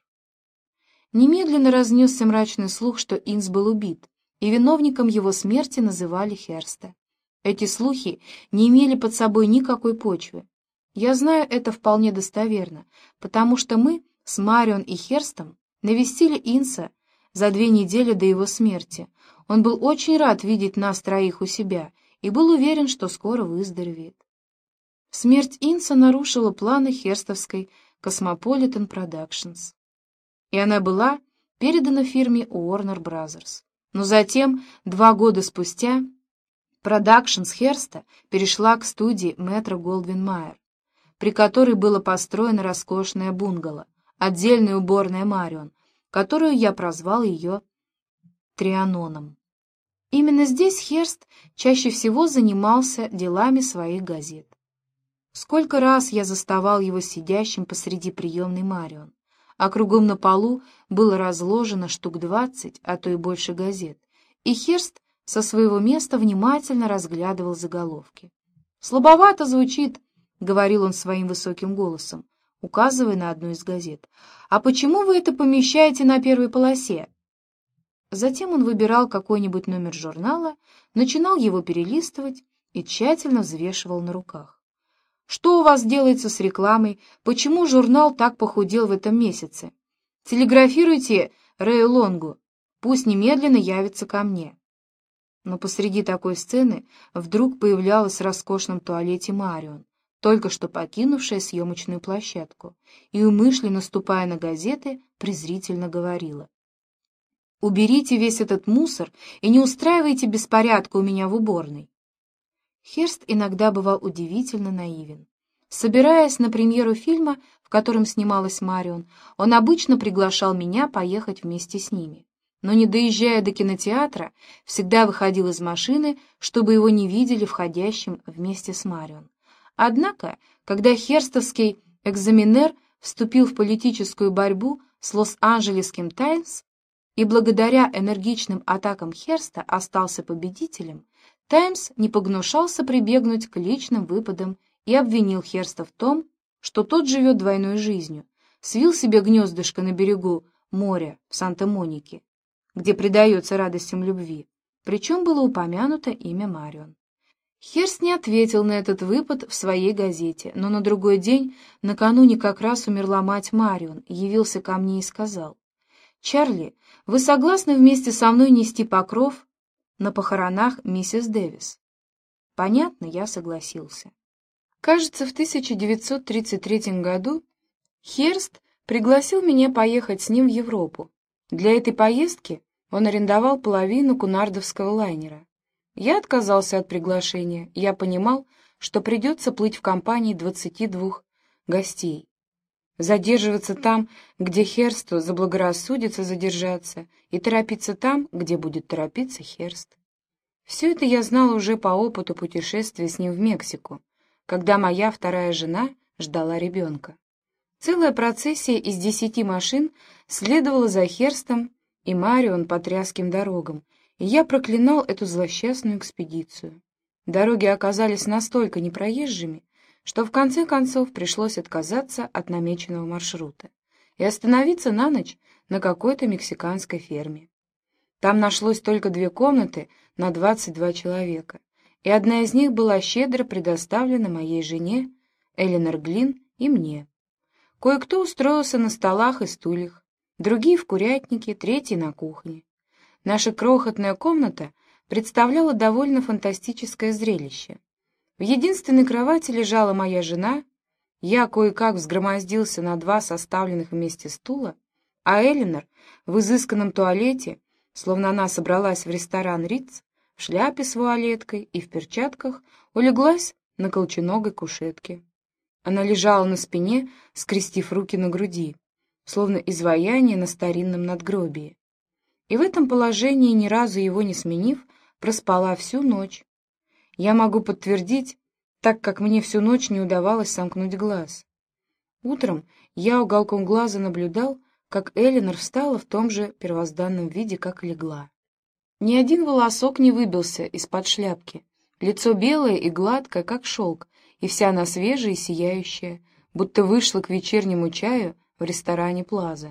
Немедленно разнесся мрачный слух, что Инс был убит, и виновником его смерти называли Херста. Эти слухи не имели под собой никакой почвы. Я знаю это вполне достоверно, потому что мы с Марион и Херстом навестили Инса за две недели до его смерти. Он был очень рад видеть нас троих у себя и был уверен, что скоро выздоровеет. Смерть Инса нарушила планы херстовской Cosmopolitan Productions, и она была передана фирме Warner Brothers. Но затем, два года спустя, Продакшнс Херста перешла к студии Метро-Голдвин-Майер, при которой было построено роскошное бунгало, отдельная уборная Марион, которую я прозвал ее Трианоном. Именно здесь Херст чаще всего занимался делами своих газет. Сколько раз я заставал его сидящим посреди приемной Марион, а кругом на полу было разложено штук двадцать, а то и больше газет, и Херст со своего места внимательно разглядывал заголовки. «Слабовато звучит», — говорил он своим высоким голосом, указывая на одну из газет. «А почему вы это помещаете на первой полосе?» Затем он выбирал какой-нибудь номер журнала, начинал его перелистывать и тщательно взвешивал на руках. «Что у вас делается с рекламой? Почему журнал так похудел в этом месяце? Телеграфируйте Рэю Лонгу, пусть немедленно явится ко мне». Но посреди такой сцены вдруг появлялась в роскошном туалете Марион, только что покинувшая съемочную площадку, и, умышленно наступая на газеты, презрительно говорила: «Уберите весь этот мусор и не устраивайте беспорядка у меня в уборной». Херст иногда бывал удивительно наивен. Собираясь на премьеру фильма, в котором снималась Марион, он обычно приглашал меня поехать вместе с ними. Но, не доезжая до кинотеатра, всегда выходил из машины, чтобы его не видели входящим вместе с Марион. Однако, когда херстовский экзаменер вступил в политическую борьбу с Лос-Анджелесским «Таймс» и благодаря энергичным атакам Херста остался победителем, «Таймс» не погнушался прибегнуть к личным выпадам и обвинил Херста в том, что тот живет двойной жизнью, свил себе гнездышко на берегу моря в Санта-Монике, где предается радостям любви, причем было упомянуто имя Марион. Херст не ответил на этот выпад в своей газете, но на другой день, накануне как раз умерла мать Марион, явился ко мне и сказал: «Чарли, вы согласны вместе со мной нести покров на похоронах миссис Дэвис?» Понятно, я согласился. Кажется, в тысяча девятьсот тридцать третьем году Херст пригласил меня поехать с ним в Европу. Для этой поездки он арендовал половину кунардовского лайнера. Я отказался от приглашения, я понимал, что придется плыть в компании двадцати двух гостей. Задерживаться там, где Херсту заблагорассудится задержаться, и торопиться там, где будет торопиться Херст. Все это я знал уже по опыту путешествия с ним в Мексику, когда моя вторая жена ждала ребенка. Целая процессия из десяти машин следовала за Херстом и Марион по тряским дорогам, и я проклинал эту злосчастную экспедицию. Дороги оказались настолько непроезжими, что в конце концов пришлось отказаться от намеченного маршрута и остановиться на ночь на какой-то мексиканской ферме. Там нашлось только две комнаты на двадцать два человека, и одна из них была щедро предоставлена моей жене, Эленор Глин, и мне. Кое-кто устроился на столах и стульях, другие в курятнике, третий на кухне. Наша крохотная комната представляла довольно фантастическое зрелище. В единственной кровати лежала моя жена, я кое-как взгромоздился на два составленных вместе стула, а Эленор в изысканном туалете, словно она собралась в ресторан Риц, в шляпе с вуалеткой и в перчатках, улеглась на колченогой кушетке. Она лежала на спине, скрестив руки на груди, словно изваяние на старинном надгробии. И в этом положении, ни разу его не сменив, проспала всю ночь. Я могу подтвердить, так как мне всю ночь не удавалось сомкнуть глаз. Утром я уголком глаза наблюдал, как Эленор встала в том же первозданном виде, как и легла. Ни один волосок не выбился из-под шляпки, лицо белое и гладкое, как шелк, и вся она свежая и сияющая, будто вышла к вечернему чаю в ресторане Плаза.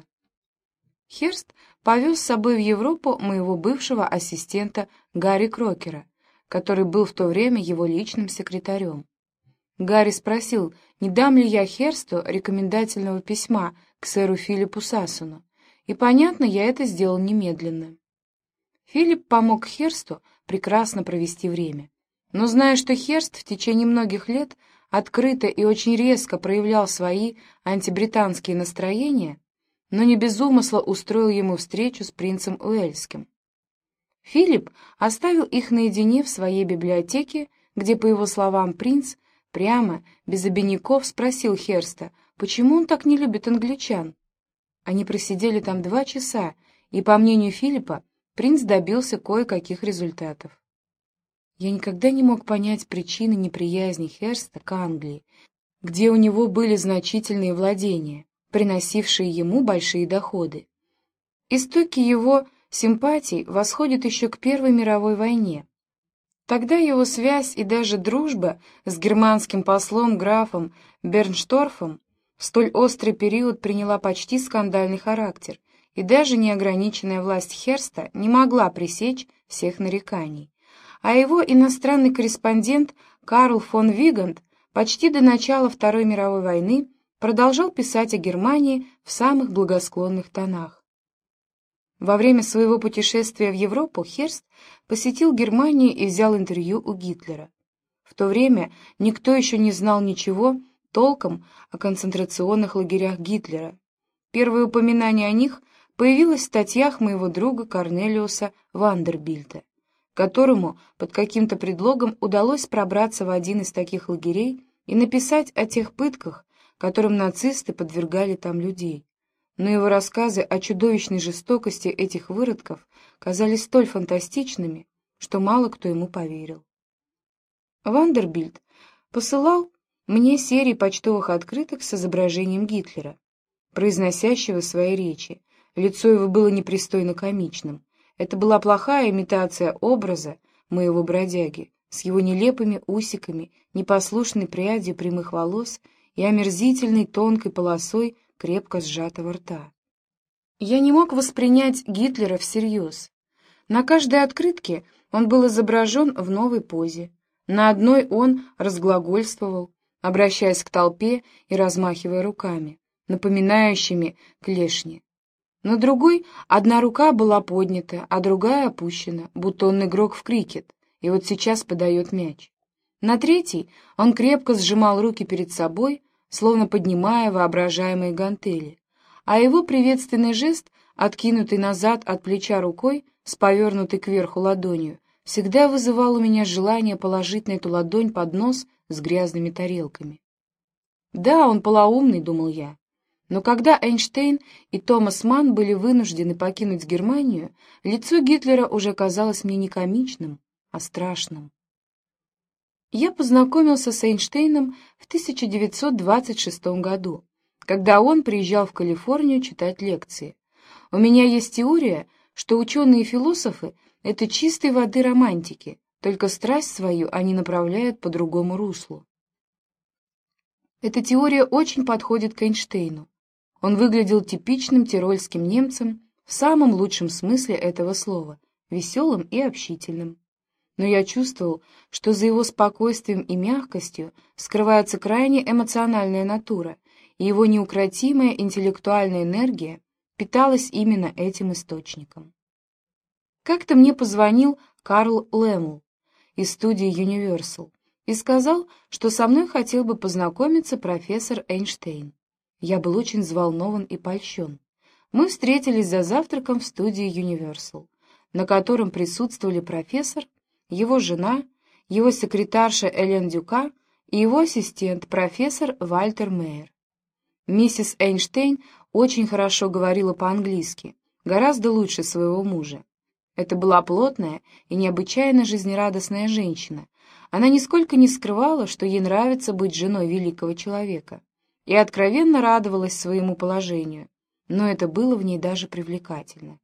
Херст повез с собой в Европу моего бывшего ассистента Гарри Крокера, который был в то время его личным секретарем. Гарри спросил, не дам ли я Херсту рекомендательного письма к сэру Филиппу Сассону, и, понятно, я это сделал немедленно. Филипп помог Херсту прекрасно провести время, но, зная, что Херст в течение многих лет открыто и очень резко проявлял свои антибританские настроения, но не без умысла устроил ему встречу с принцем Уэльским. Филипп оставил их наедине в своей библиотеке, где, по его словам, принц прямо, без обиняков, спросил Херста, почему он так не любит англичан. Они просидели там два часа, и, по мнению Филиппа, принц добился кое-каких результатов. Я никогда не мог понять причины неприязни Херста к Англии, где у него были значительные владения, приносившие ему большие доходы. Истоки его симпатий восходят еще к Первой мировой войне. Тогда его связь и даже дружба с германским послом графом Берншторфом в столь острый период приняла почти скандальный характер, и даже неограниченная власть Херста не могла пресечь всех нареканий. А его иностранный корреспондент Карл фон Вигант почти до начала Второй мировой войны продолжал писать о Германии в самых благосклонных тонах. Во время своего путешествия в Европу Херст посетил Германию и взял интервью у Гитлера. В то время никто еще не знал ничего толком о концентрационных лагерях Гитлера. Первое упоминание о них появилось в статьях моего друга Корнелиуса Вандербильта, которому под каким-то предлогом удалось пробраться в один из таких лагерей и написать о тех пытках, которым нацисты подвергали там людей. Но его рассказы о чудовищной жестокости этих выродков казались столь фантастичными, что мало кто ему поверил. Вандербильт посылал мне серии почтовых открыток с изображением Гитлера, произносящего свои речи. Лицо его было непристойно комичным. Это была плохая имитация образа моего бродяги с его нелепыми усиками, непослушной прядью прямых волос и омерзительной тонкой полосой крепко сжатого рта. Я не мог воспринять Гитлера всерьез. На каждой открытке он был изображен в новой позе. На одной он разглагольствовал, обращаясь к толпе и размахивая руками, напоминающими клешни. На другой одна рука была поднята, а другая опущена, будто он игрок в крикет, и вот сейчас подает мяч. На третий он крепко сжимал руки перед собой, словно поднимая воображаемые гантели, а его приветственный жест, откинутый назад от плеча рукой с повернутой кверху ладонью, всегда вызывал у меня желание положить на эту ладонь поднос с грязными тарелками. Да, он полоумный, думал я, но когда Эйнштейн и Томас Манн были вынуждены покинуть Германию, лицо Гитлера уже казалось мне не комичным, а страшным. Я познакомился с Эйнштейном в тысяча девятьсот двадцать шестом году, когда он приезжал в Калифорнию читать лекции. У меня есть теория, что ученые и философы — это чистой воды романтики, только страсть свою они направляют по другому руслу. Эта теория очень подходит к Эйнштейну. Он выглядел типичным тирольским немцем в самом лучшем смысле этого слова, веселым и общительным. Но я чувствовал, что за его спокойствием и мягкостью скрывается крайне эмоциональная натура, и его неукротимая интеллектуальная энергия питалась именно этим источником. Как-то мне позвонил Карл Лэмл из студии Universal и сказал, что со мной хотел бы познакомиться профессор Эйнштейн. Я был очень взволнован и польщен. Мы встретились за завтраком в студии Universal, на котором присутствовали профессор, его жена, его секретарша Элен Дюка и его ассистент, профессор Вальтер Мейер. Миссис Эйнштейн очень хорошо говорила по-английски, гораздо лучше своего мужа. Это была плотная и необычайно жизнерадостная женщина. Она нисколько не скрывала, что ей нравится быть женой великого человека, и откровенно радовалась своему положению, но это было в ней даже привлекательно.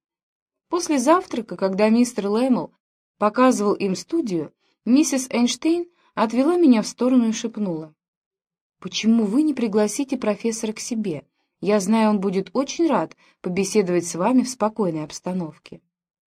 После завтрака, когда мистер Лэмл показывал им студию, миссис Эйнштейн отвела меня в сторону и шепнула: «Почему вы не пригласите профессора к себе? Я знаю, он будет очень рад побеседовать с вами в спокойной обстановке».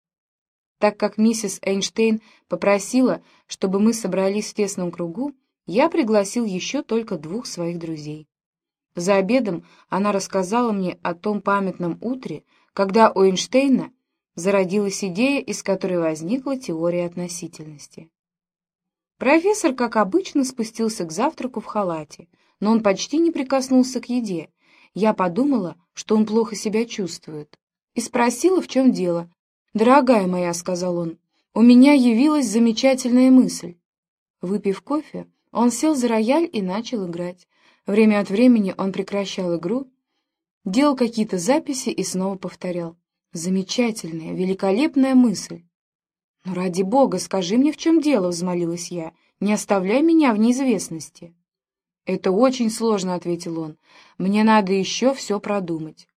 Так как миссис Эйнштейн попросила, чтобы мы собрались в тесном кругу, я пригласил еще только двух своих друзей. За обедом она рассказала мне о том памятном утре, когда у Эйнштейна зародилась идея, из которой возникла теория относительности. Профессор, как обычно, спустился к завтраку в халате, но он почти не прикоснулся к еде. Я подумала, что он плохо себя чувствует, и спросила, в чем дело. «Дорогая моя», — сказал он, — «у меня явилась замечательная мысль». Выпив кофе, он сел за рояль и начал играть. Время от времени он прекращал игру, делал какие-то записи и снова повторял: «Замечательная, великолепная мысль». «Ну, ради бога, скажи мне, в чем дело», — взмолилась я, — «не оставляй меня в неизвестности». «Это очень сложно», — ответил он, — «мне надо еще все продумать».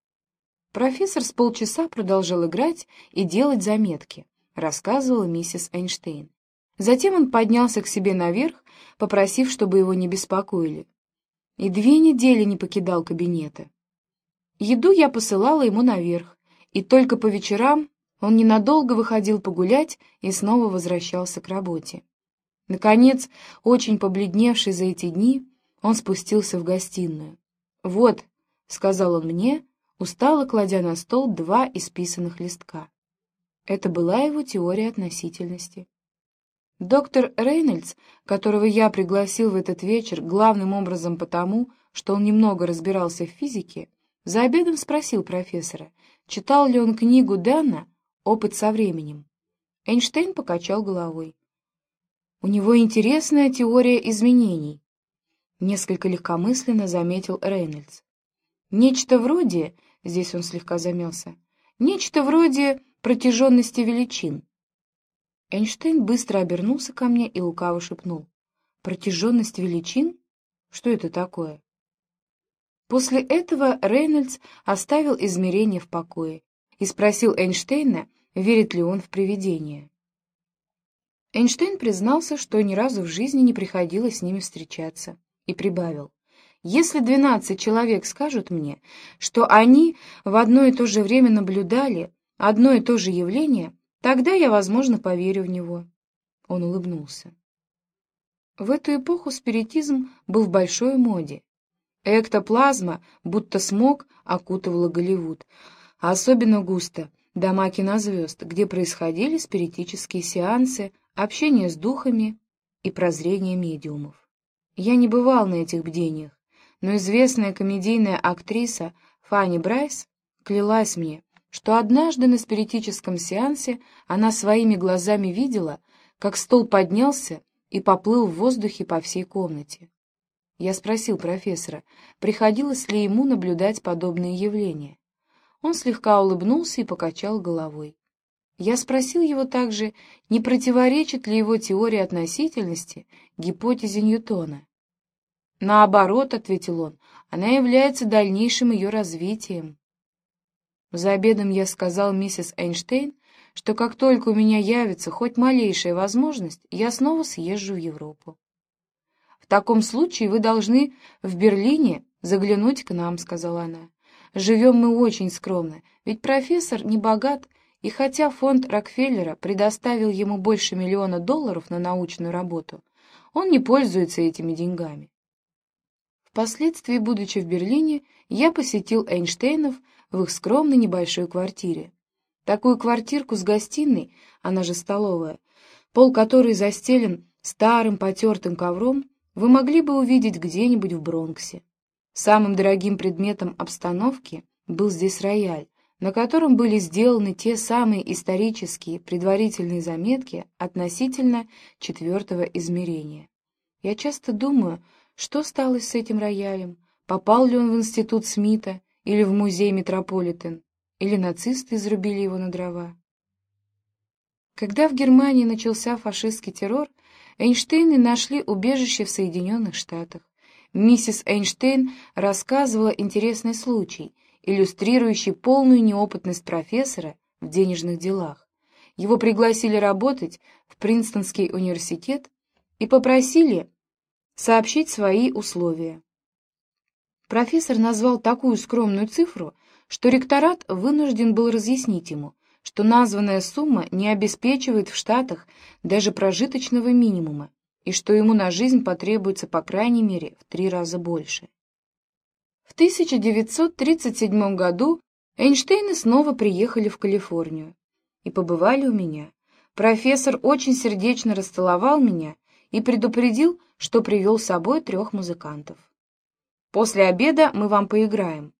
Профессор с полчаса продолжал играть и делать заметки, рассказывала миссис Эйнштейн. Затем он поднялся к себе наверх, попросив, чтобы его не беспокоили, и две недели не покидал кабинета. Еду я посылала ему наверх, и только по вечерам он ненадолго выходил погулять и снова возвращался к работе. Наконец, очень побледневший за эти дни, он спустился в гостиную. «Вот», — сказал он мне, устало кладя на стол два исписанных листка. Это была его теория относительности. Доктор Рейнольдс, которого я пригласил в этот вечер главным образом потому, что он немного разбирался в физике, за обедом спросил профессора, читал ли он книгу Данна «Опыт со временем». Эйнштейн покачал головой. «У него интересная теория изменений», — несколько легкомысленно заметил Рейнольдс. «Нечто вроде...» — здесь он слегка замялся. «Нечто вроде протяженности величин». Эйнштейн быстро обернулся ко мне и лукаво шепнул: «Протяженность величин? Что это такое?» После этого Рейнольдс оставил измерения в покое и спросил Эйнштейна, верит ли он в привидения. Эйнштейн признался, что ни разу в жизни не приходилось с ними встречаться, и прибавил: «Если двенадцать человек скажут мне, что они в одно и то же время наблюдали одно и то же явление, тогда я, возможно, поверю в него». Он улыбнулся. В эту эпоху спиритизм был в большой моде. Эктоплазма, будто смог, окутывала Голливуд, а особенно густо дома кинозвезд, где происходили спиритические сеансы, общение с духами и прозрение медиумов. Я не бывал на этих бдениях, но известная комедийная актриса Фанни Брайс клялась мне, что однажды на спиритическом сеансе она своими глазами видела, как стол поднялся и поплыл в воздухе по всей комнате. Я спросил профессора, приходилось ли ему наблюдать подобные явления. Он слегка улыбнулся и покачал головой. Я спросил его также, не противоречит ли его теория относительности гипотезе Ньютона. «Наоборот», — ответил он, — «она является дальнейшим ее развитием». За обедом я сказал миссис Эйнштейн, что как только у меня явится хоть малейшая возможность, я снова съезжу в Европу. «В таком случае вы должны в Берлине заглянуть к нам», — сказала она. «Живем мы очень скромно, ведь профессор не богат, и хотя фонд Рокфеллера предоставил ему больше миллиона долларов на научную работу, он не пользуется этими деньгами». Впоследствии, будучи в Берлине, я посетил Эйнштейнов в их скромной небольшой квартире. Такую квартирку с гостиной, она же столовая, пол которой застелен старым потертым ковром, вы могли бы увидеть где-нибудь в Бронксе. Самым дорогим предметом обстановки был здесь рояль, на котором были сделаны те самые исторические предварительные заметки относительно четвертого измерения. Я часто думаю, что стало с этим роялем, попал ли он в институт Смита или в музей Метрополитен, или нацисты изрубили его на дрова. Когда в Германии начался фашистский террор, Эйнштейны нашли убежище в Соединенных Штатах. Миссис Эйнштейн рассказывала интересный случай, иллюстрирующий полную неопытность профессора в денежных делах. Его пригласили работать в Принстонский университет и попросили сообщить свои условия. Профессор назвал такую скромную цифру, что ректорат вынужден был разъяснить ему, что названная сумма не обеспечивает в Штатах даже прожиточного минимума, и что ему на жизнь потребуется по крайней мере в три раза больше. В тысяча девятьсот тридцать седьмом году Эйнштейны снова приехали в Калифорнию и побывали у меня. Профессор очень сердечно расцеловал меня и предупредил, что привел с собой трех музыкантов. «После обеда мы вам поиграем».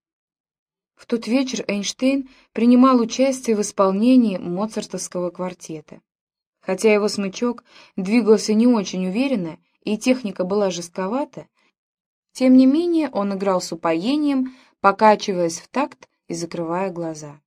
В тот вечер Эйнштейн принимал участие в исполнении моцартовского квартета. Хотя его смычок двигался не очень уверенно и техника была жестковата, тем не менее он играл с упоением, покачиваясь в такт и закрывая глаза.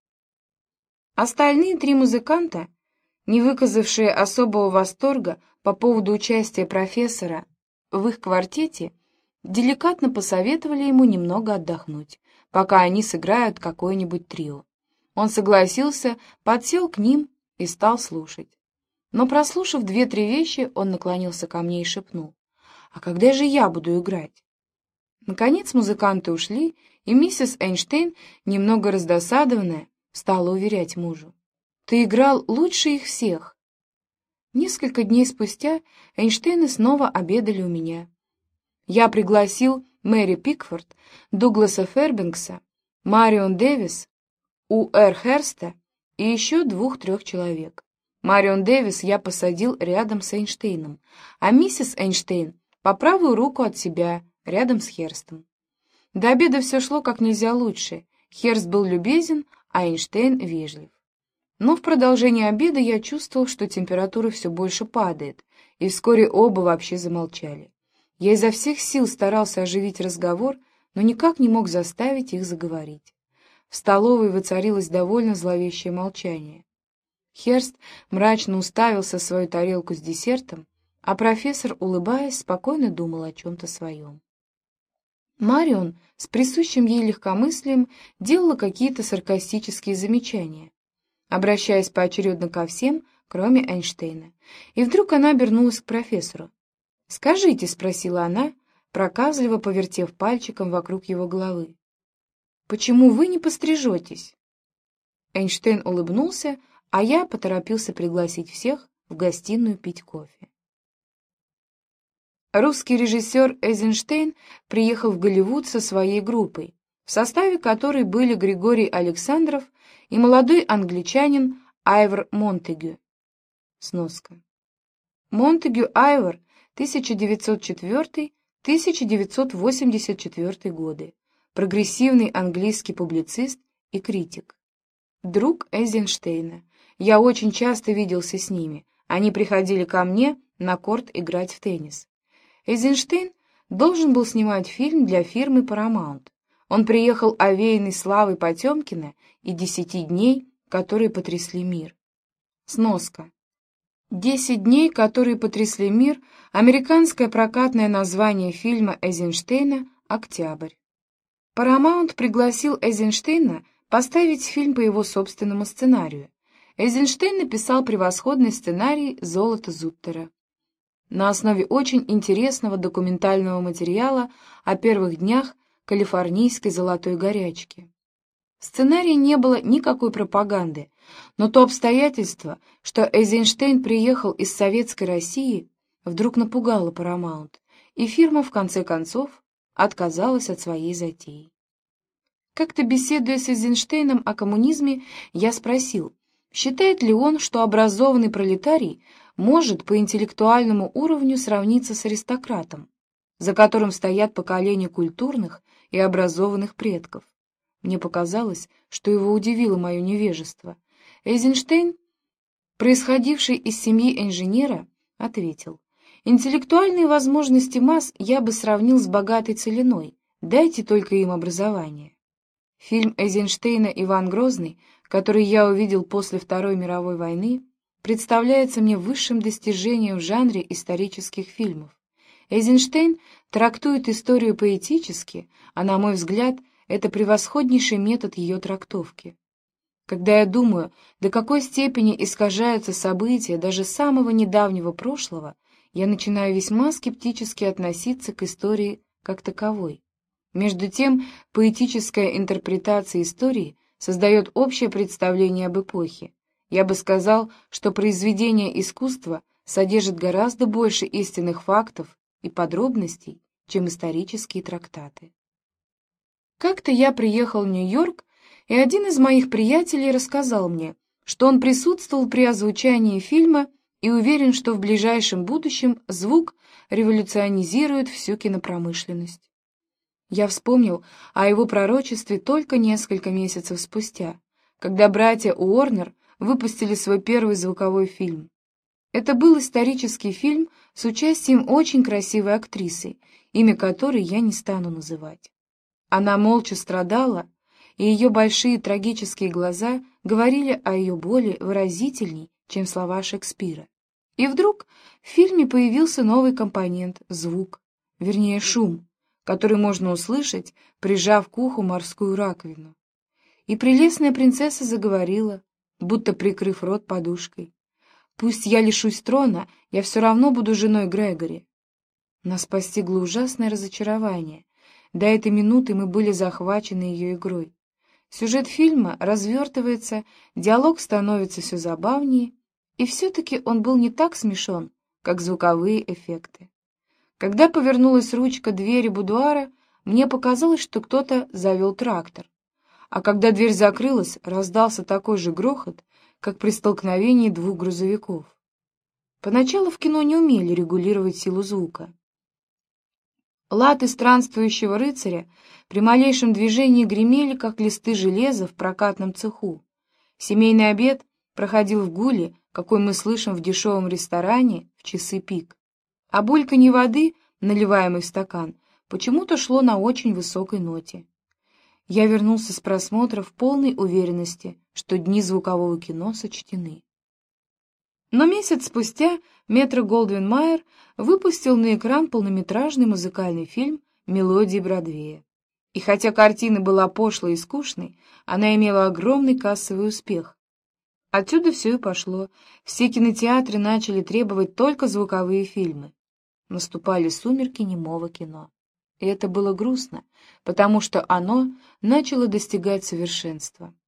Остальные три музыканта, не выказавшие особого восторга по поводу участия профессора в их квартете, деликатно посоветовали ему немного отдохнуть, пока они сыграют какое-нибудь трио. Он согласился, подсел к ним и стал слушать. Но, прослушав две-три вещи, он наклонился ко мне и шепнул: «А когда же я буду играть?» Наконец музыканты ушли, и миссис Эйнштейн, немного раздосадованная, стала уверять мужу: «Ты играл лучше их всех». Несколько дней спустя Эйнштейны снова обедали у меня. Я пригласил Мэри Пикфорд, Дугласа Фербенкса, Марион Дэвис, У. Р. Херста и еще двух-трех человек. Марион Дэвис я посадил рядом с Эйнштейном, а миссис Эйнштейн по правую руку от себя, рядом с Херстом. До обеда все шло как нельзя лучше. Херст был любезен, а Эйнштейн вежлив. Но в продолжении обеда я чувствовал, что температура все больше падает, и вскоре оба вообще замолчали. Я изо всех сил старался оживить разговор, но никак не мог заставить их заговорить. В столовой воцарилось довольно зловещее молчание. Херст мрачно уставился в свою тарелку с десертом, а профессор, улыбаясь, спокойно думал о чем-то своем. Марион с присущим ей легкомыслием делала какие-то саркастические замечания, обращаясь поочередно ко всем, кроме Эйнштейна. И вдруг она обернулась к профессору. «Скажите», — спросила она, проказливо повертев пальчиком вокруг его головы, «почему вы не пострижетесь?» Эйнштейн улыбнулся, а я поторопился пригласить всех в гостиную пить кофе. Русский режиссер Эйзенштейн приехал в Голливуд со своей группой, в составе которой были Григорий Александров и молодой англичанин Айвор Монтегю. Сноска. Монтегю Айвор, тысяча девятьсот четвёртый — тысяча девятьсот восемьдесят четвёртый годы, прогрессивный английский публицист и критик. Друг Эйзенштейна. Я очень часто виделся с ними. Они приходили ко мне на корт играть в теннис. Эйзенштейн должен был снимать фильм для фирмы Paramount. Он приехал овеянный славой Потемкина и десяти дней, которые потрясли мир. Сноска. «Десять дней, которые потрясли мир», американское прокатное название фильма Эйзенштейна «Октябрь». Paramount пригласил Эйзенштейна поставить фильм по его собственному сценарию. Эйзенштейн написал превосходный сценарий «Золото Зуттера» на основе очень интересного документального материала о первых днях калифорнийской золотой горячки. В сценарии не было никакой пропаганды, но то обстоятельство, что Эйзенштейн приехал из Советской России, вдруг напугало Paramount, и фирма, в конце концов, отказалась от своей затеи. Как-то беседуя с Эйзенштейном о коммунизме, я спросил, считает ли он, что образованный пролетарий может по интеллектуальному уровню сравниться с аристократом, за которым стоят поколения культурных и образованных предков. Мне показалось, что его удивило мое невежество. Эйзенштейн, происходивший из семьи инженера, ответил: «Интеллектуальные возможности масс я бы сравнил с богатой целиной, дайте только им образование». Фильм Эйзенштейна «Иван Грозный», который я увидел после Второй мировой войны, представляется мне высшим достижением в жанре исторических фильмов. Эйзенштейн трактует историю поэтически, а, на мой взгляд, это превосходнейший метод ее трактовки. Когда я думаю, до какой степени искажаются события даже самого недавнего прошлого, я начинаю весьма скептически относиться к истории как таковой. Между тем, поэтическая интерпретация истории создает общее представление об эпохе. Я бы сказал, что произведение искусства содержит гораздо больше истинных фактов и подробностей, чем исторические трактаты. Как-то я приехал в Нью-Йорк, и один из моих приятелей рассказал мне, что он присутствовал при озвучании фильма и уверен, что в ближайшем будущем звук революционизирует всю кинопромышленность. Я вспомнил о его пророчестве только несколько месяцев спустя, когда братья Уорнер выпустили свой первый звуковой фильм. Это был исторический фильм с участием очень красивой актрисы, имя которой я не стану называть. Она молча страдала, и ее большие трагические глаза говорили о ее боли выразительней, чем слова Шекспира. И вдруг в фильме появился новый компонент — звук, вернее шум, который можно услышать, прижав к уху морскую раковину. И прелестная принцесса заговорила, будто прикрыв рот подушкой. «Пусть я лишусь трона, я все равно буду женой Грегори». Нас постигло ужасное разочарование. До этой минуты мы были захвачены ее игрой. Сюжет фильма развертывается, диалог становится все забавнее, и все-таки он был не так смешон, как звуковые эффекты. Когда повернулась ручка двери будуара, мне показалось, что кто-то завел трактор. А когда дверь закрылась, раздался такой же грохот, как при столкновении двух грузовиков. Поначалу в кино не умели регулировать силу звука. Латы странствующего рыцаря при малейшем движении гремели, как листы железа в прокатном цеху. Семейный обед проходил в гуле, какой мы слышим в дешевом ресторане в часы пик. А бульканье воды, наливаемой в стакан, почему-то шло на очень высокой ноте. Я вернулся с просмотра в полной уверенности, что дни звукового кино сочтены. Но месяц спустя Метро-Голдвин-Майер выпустил на экран полнометражный музыкальный фильм «Мелодии Бродвея». И хотя картина была пошлой и скучной, она имела огромный кассовый успех. Отсюда все и пошло. Все кинотеатры начали требовать только звуковые фильмы. Наступали сумерки немого кино. И это было грустно, потому что оно начало достигать совершенства.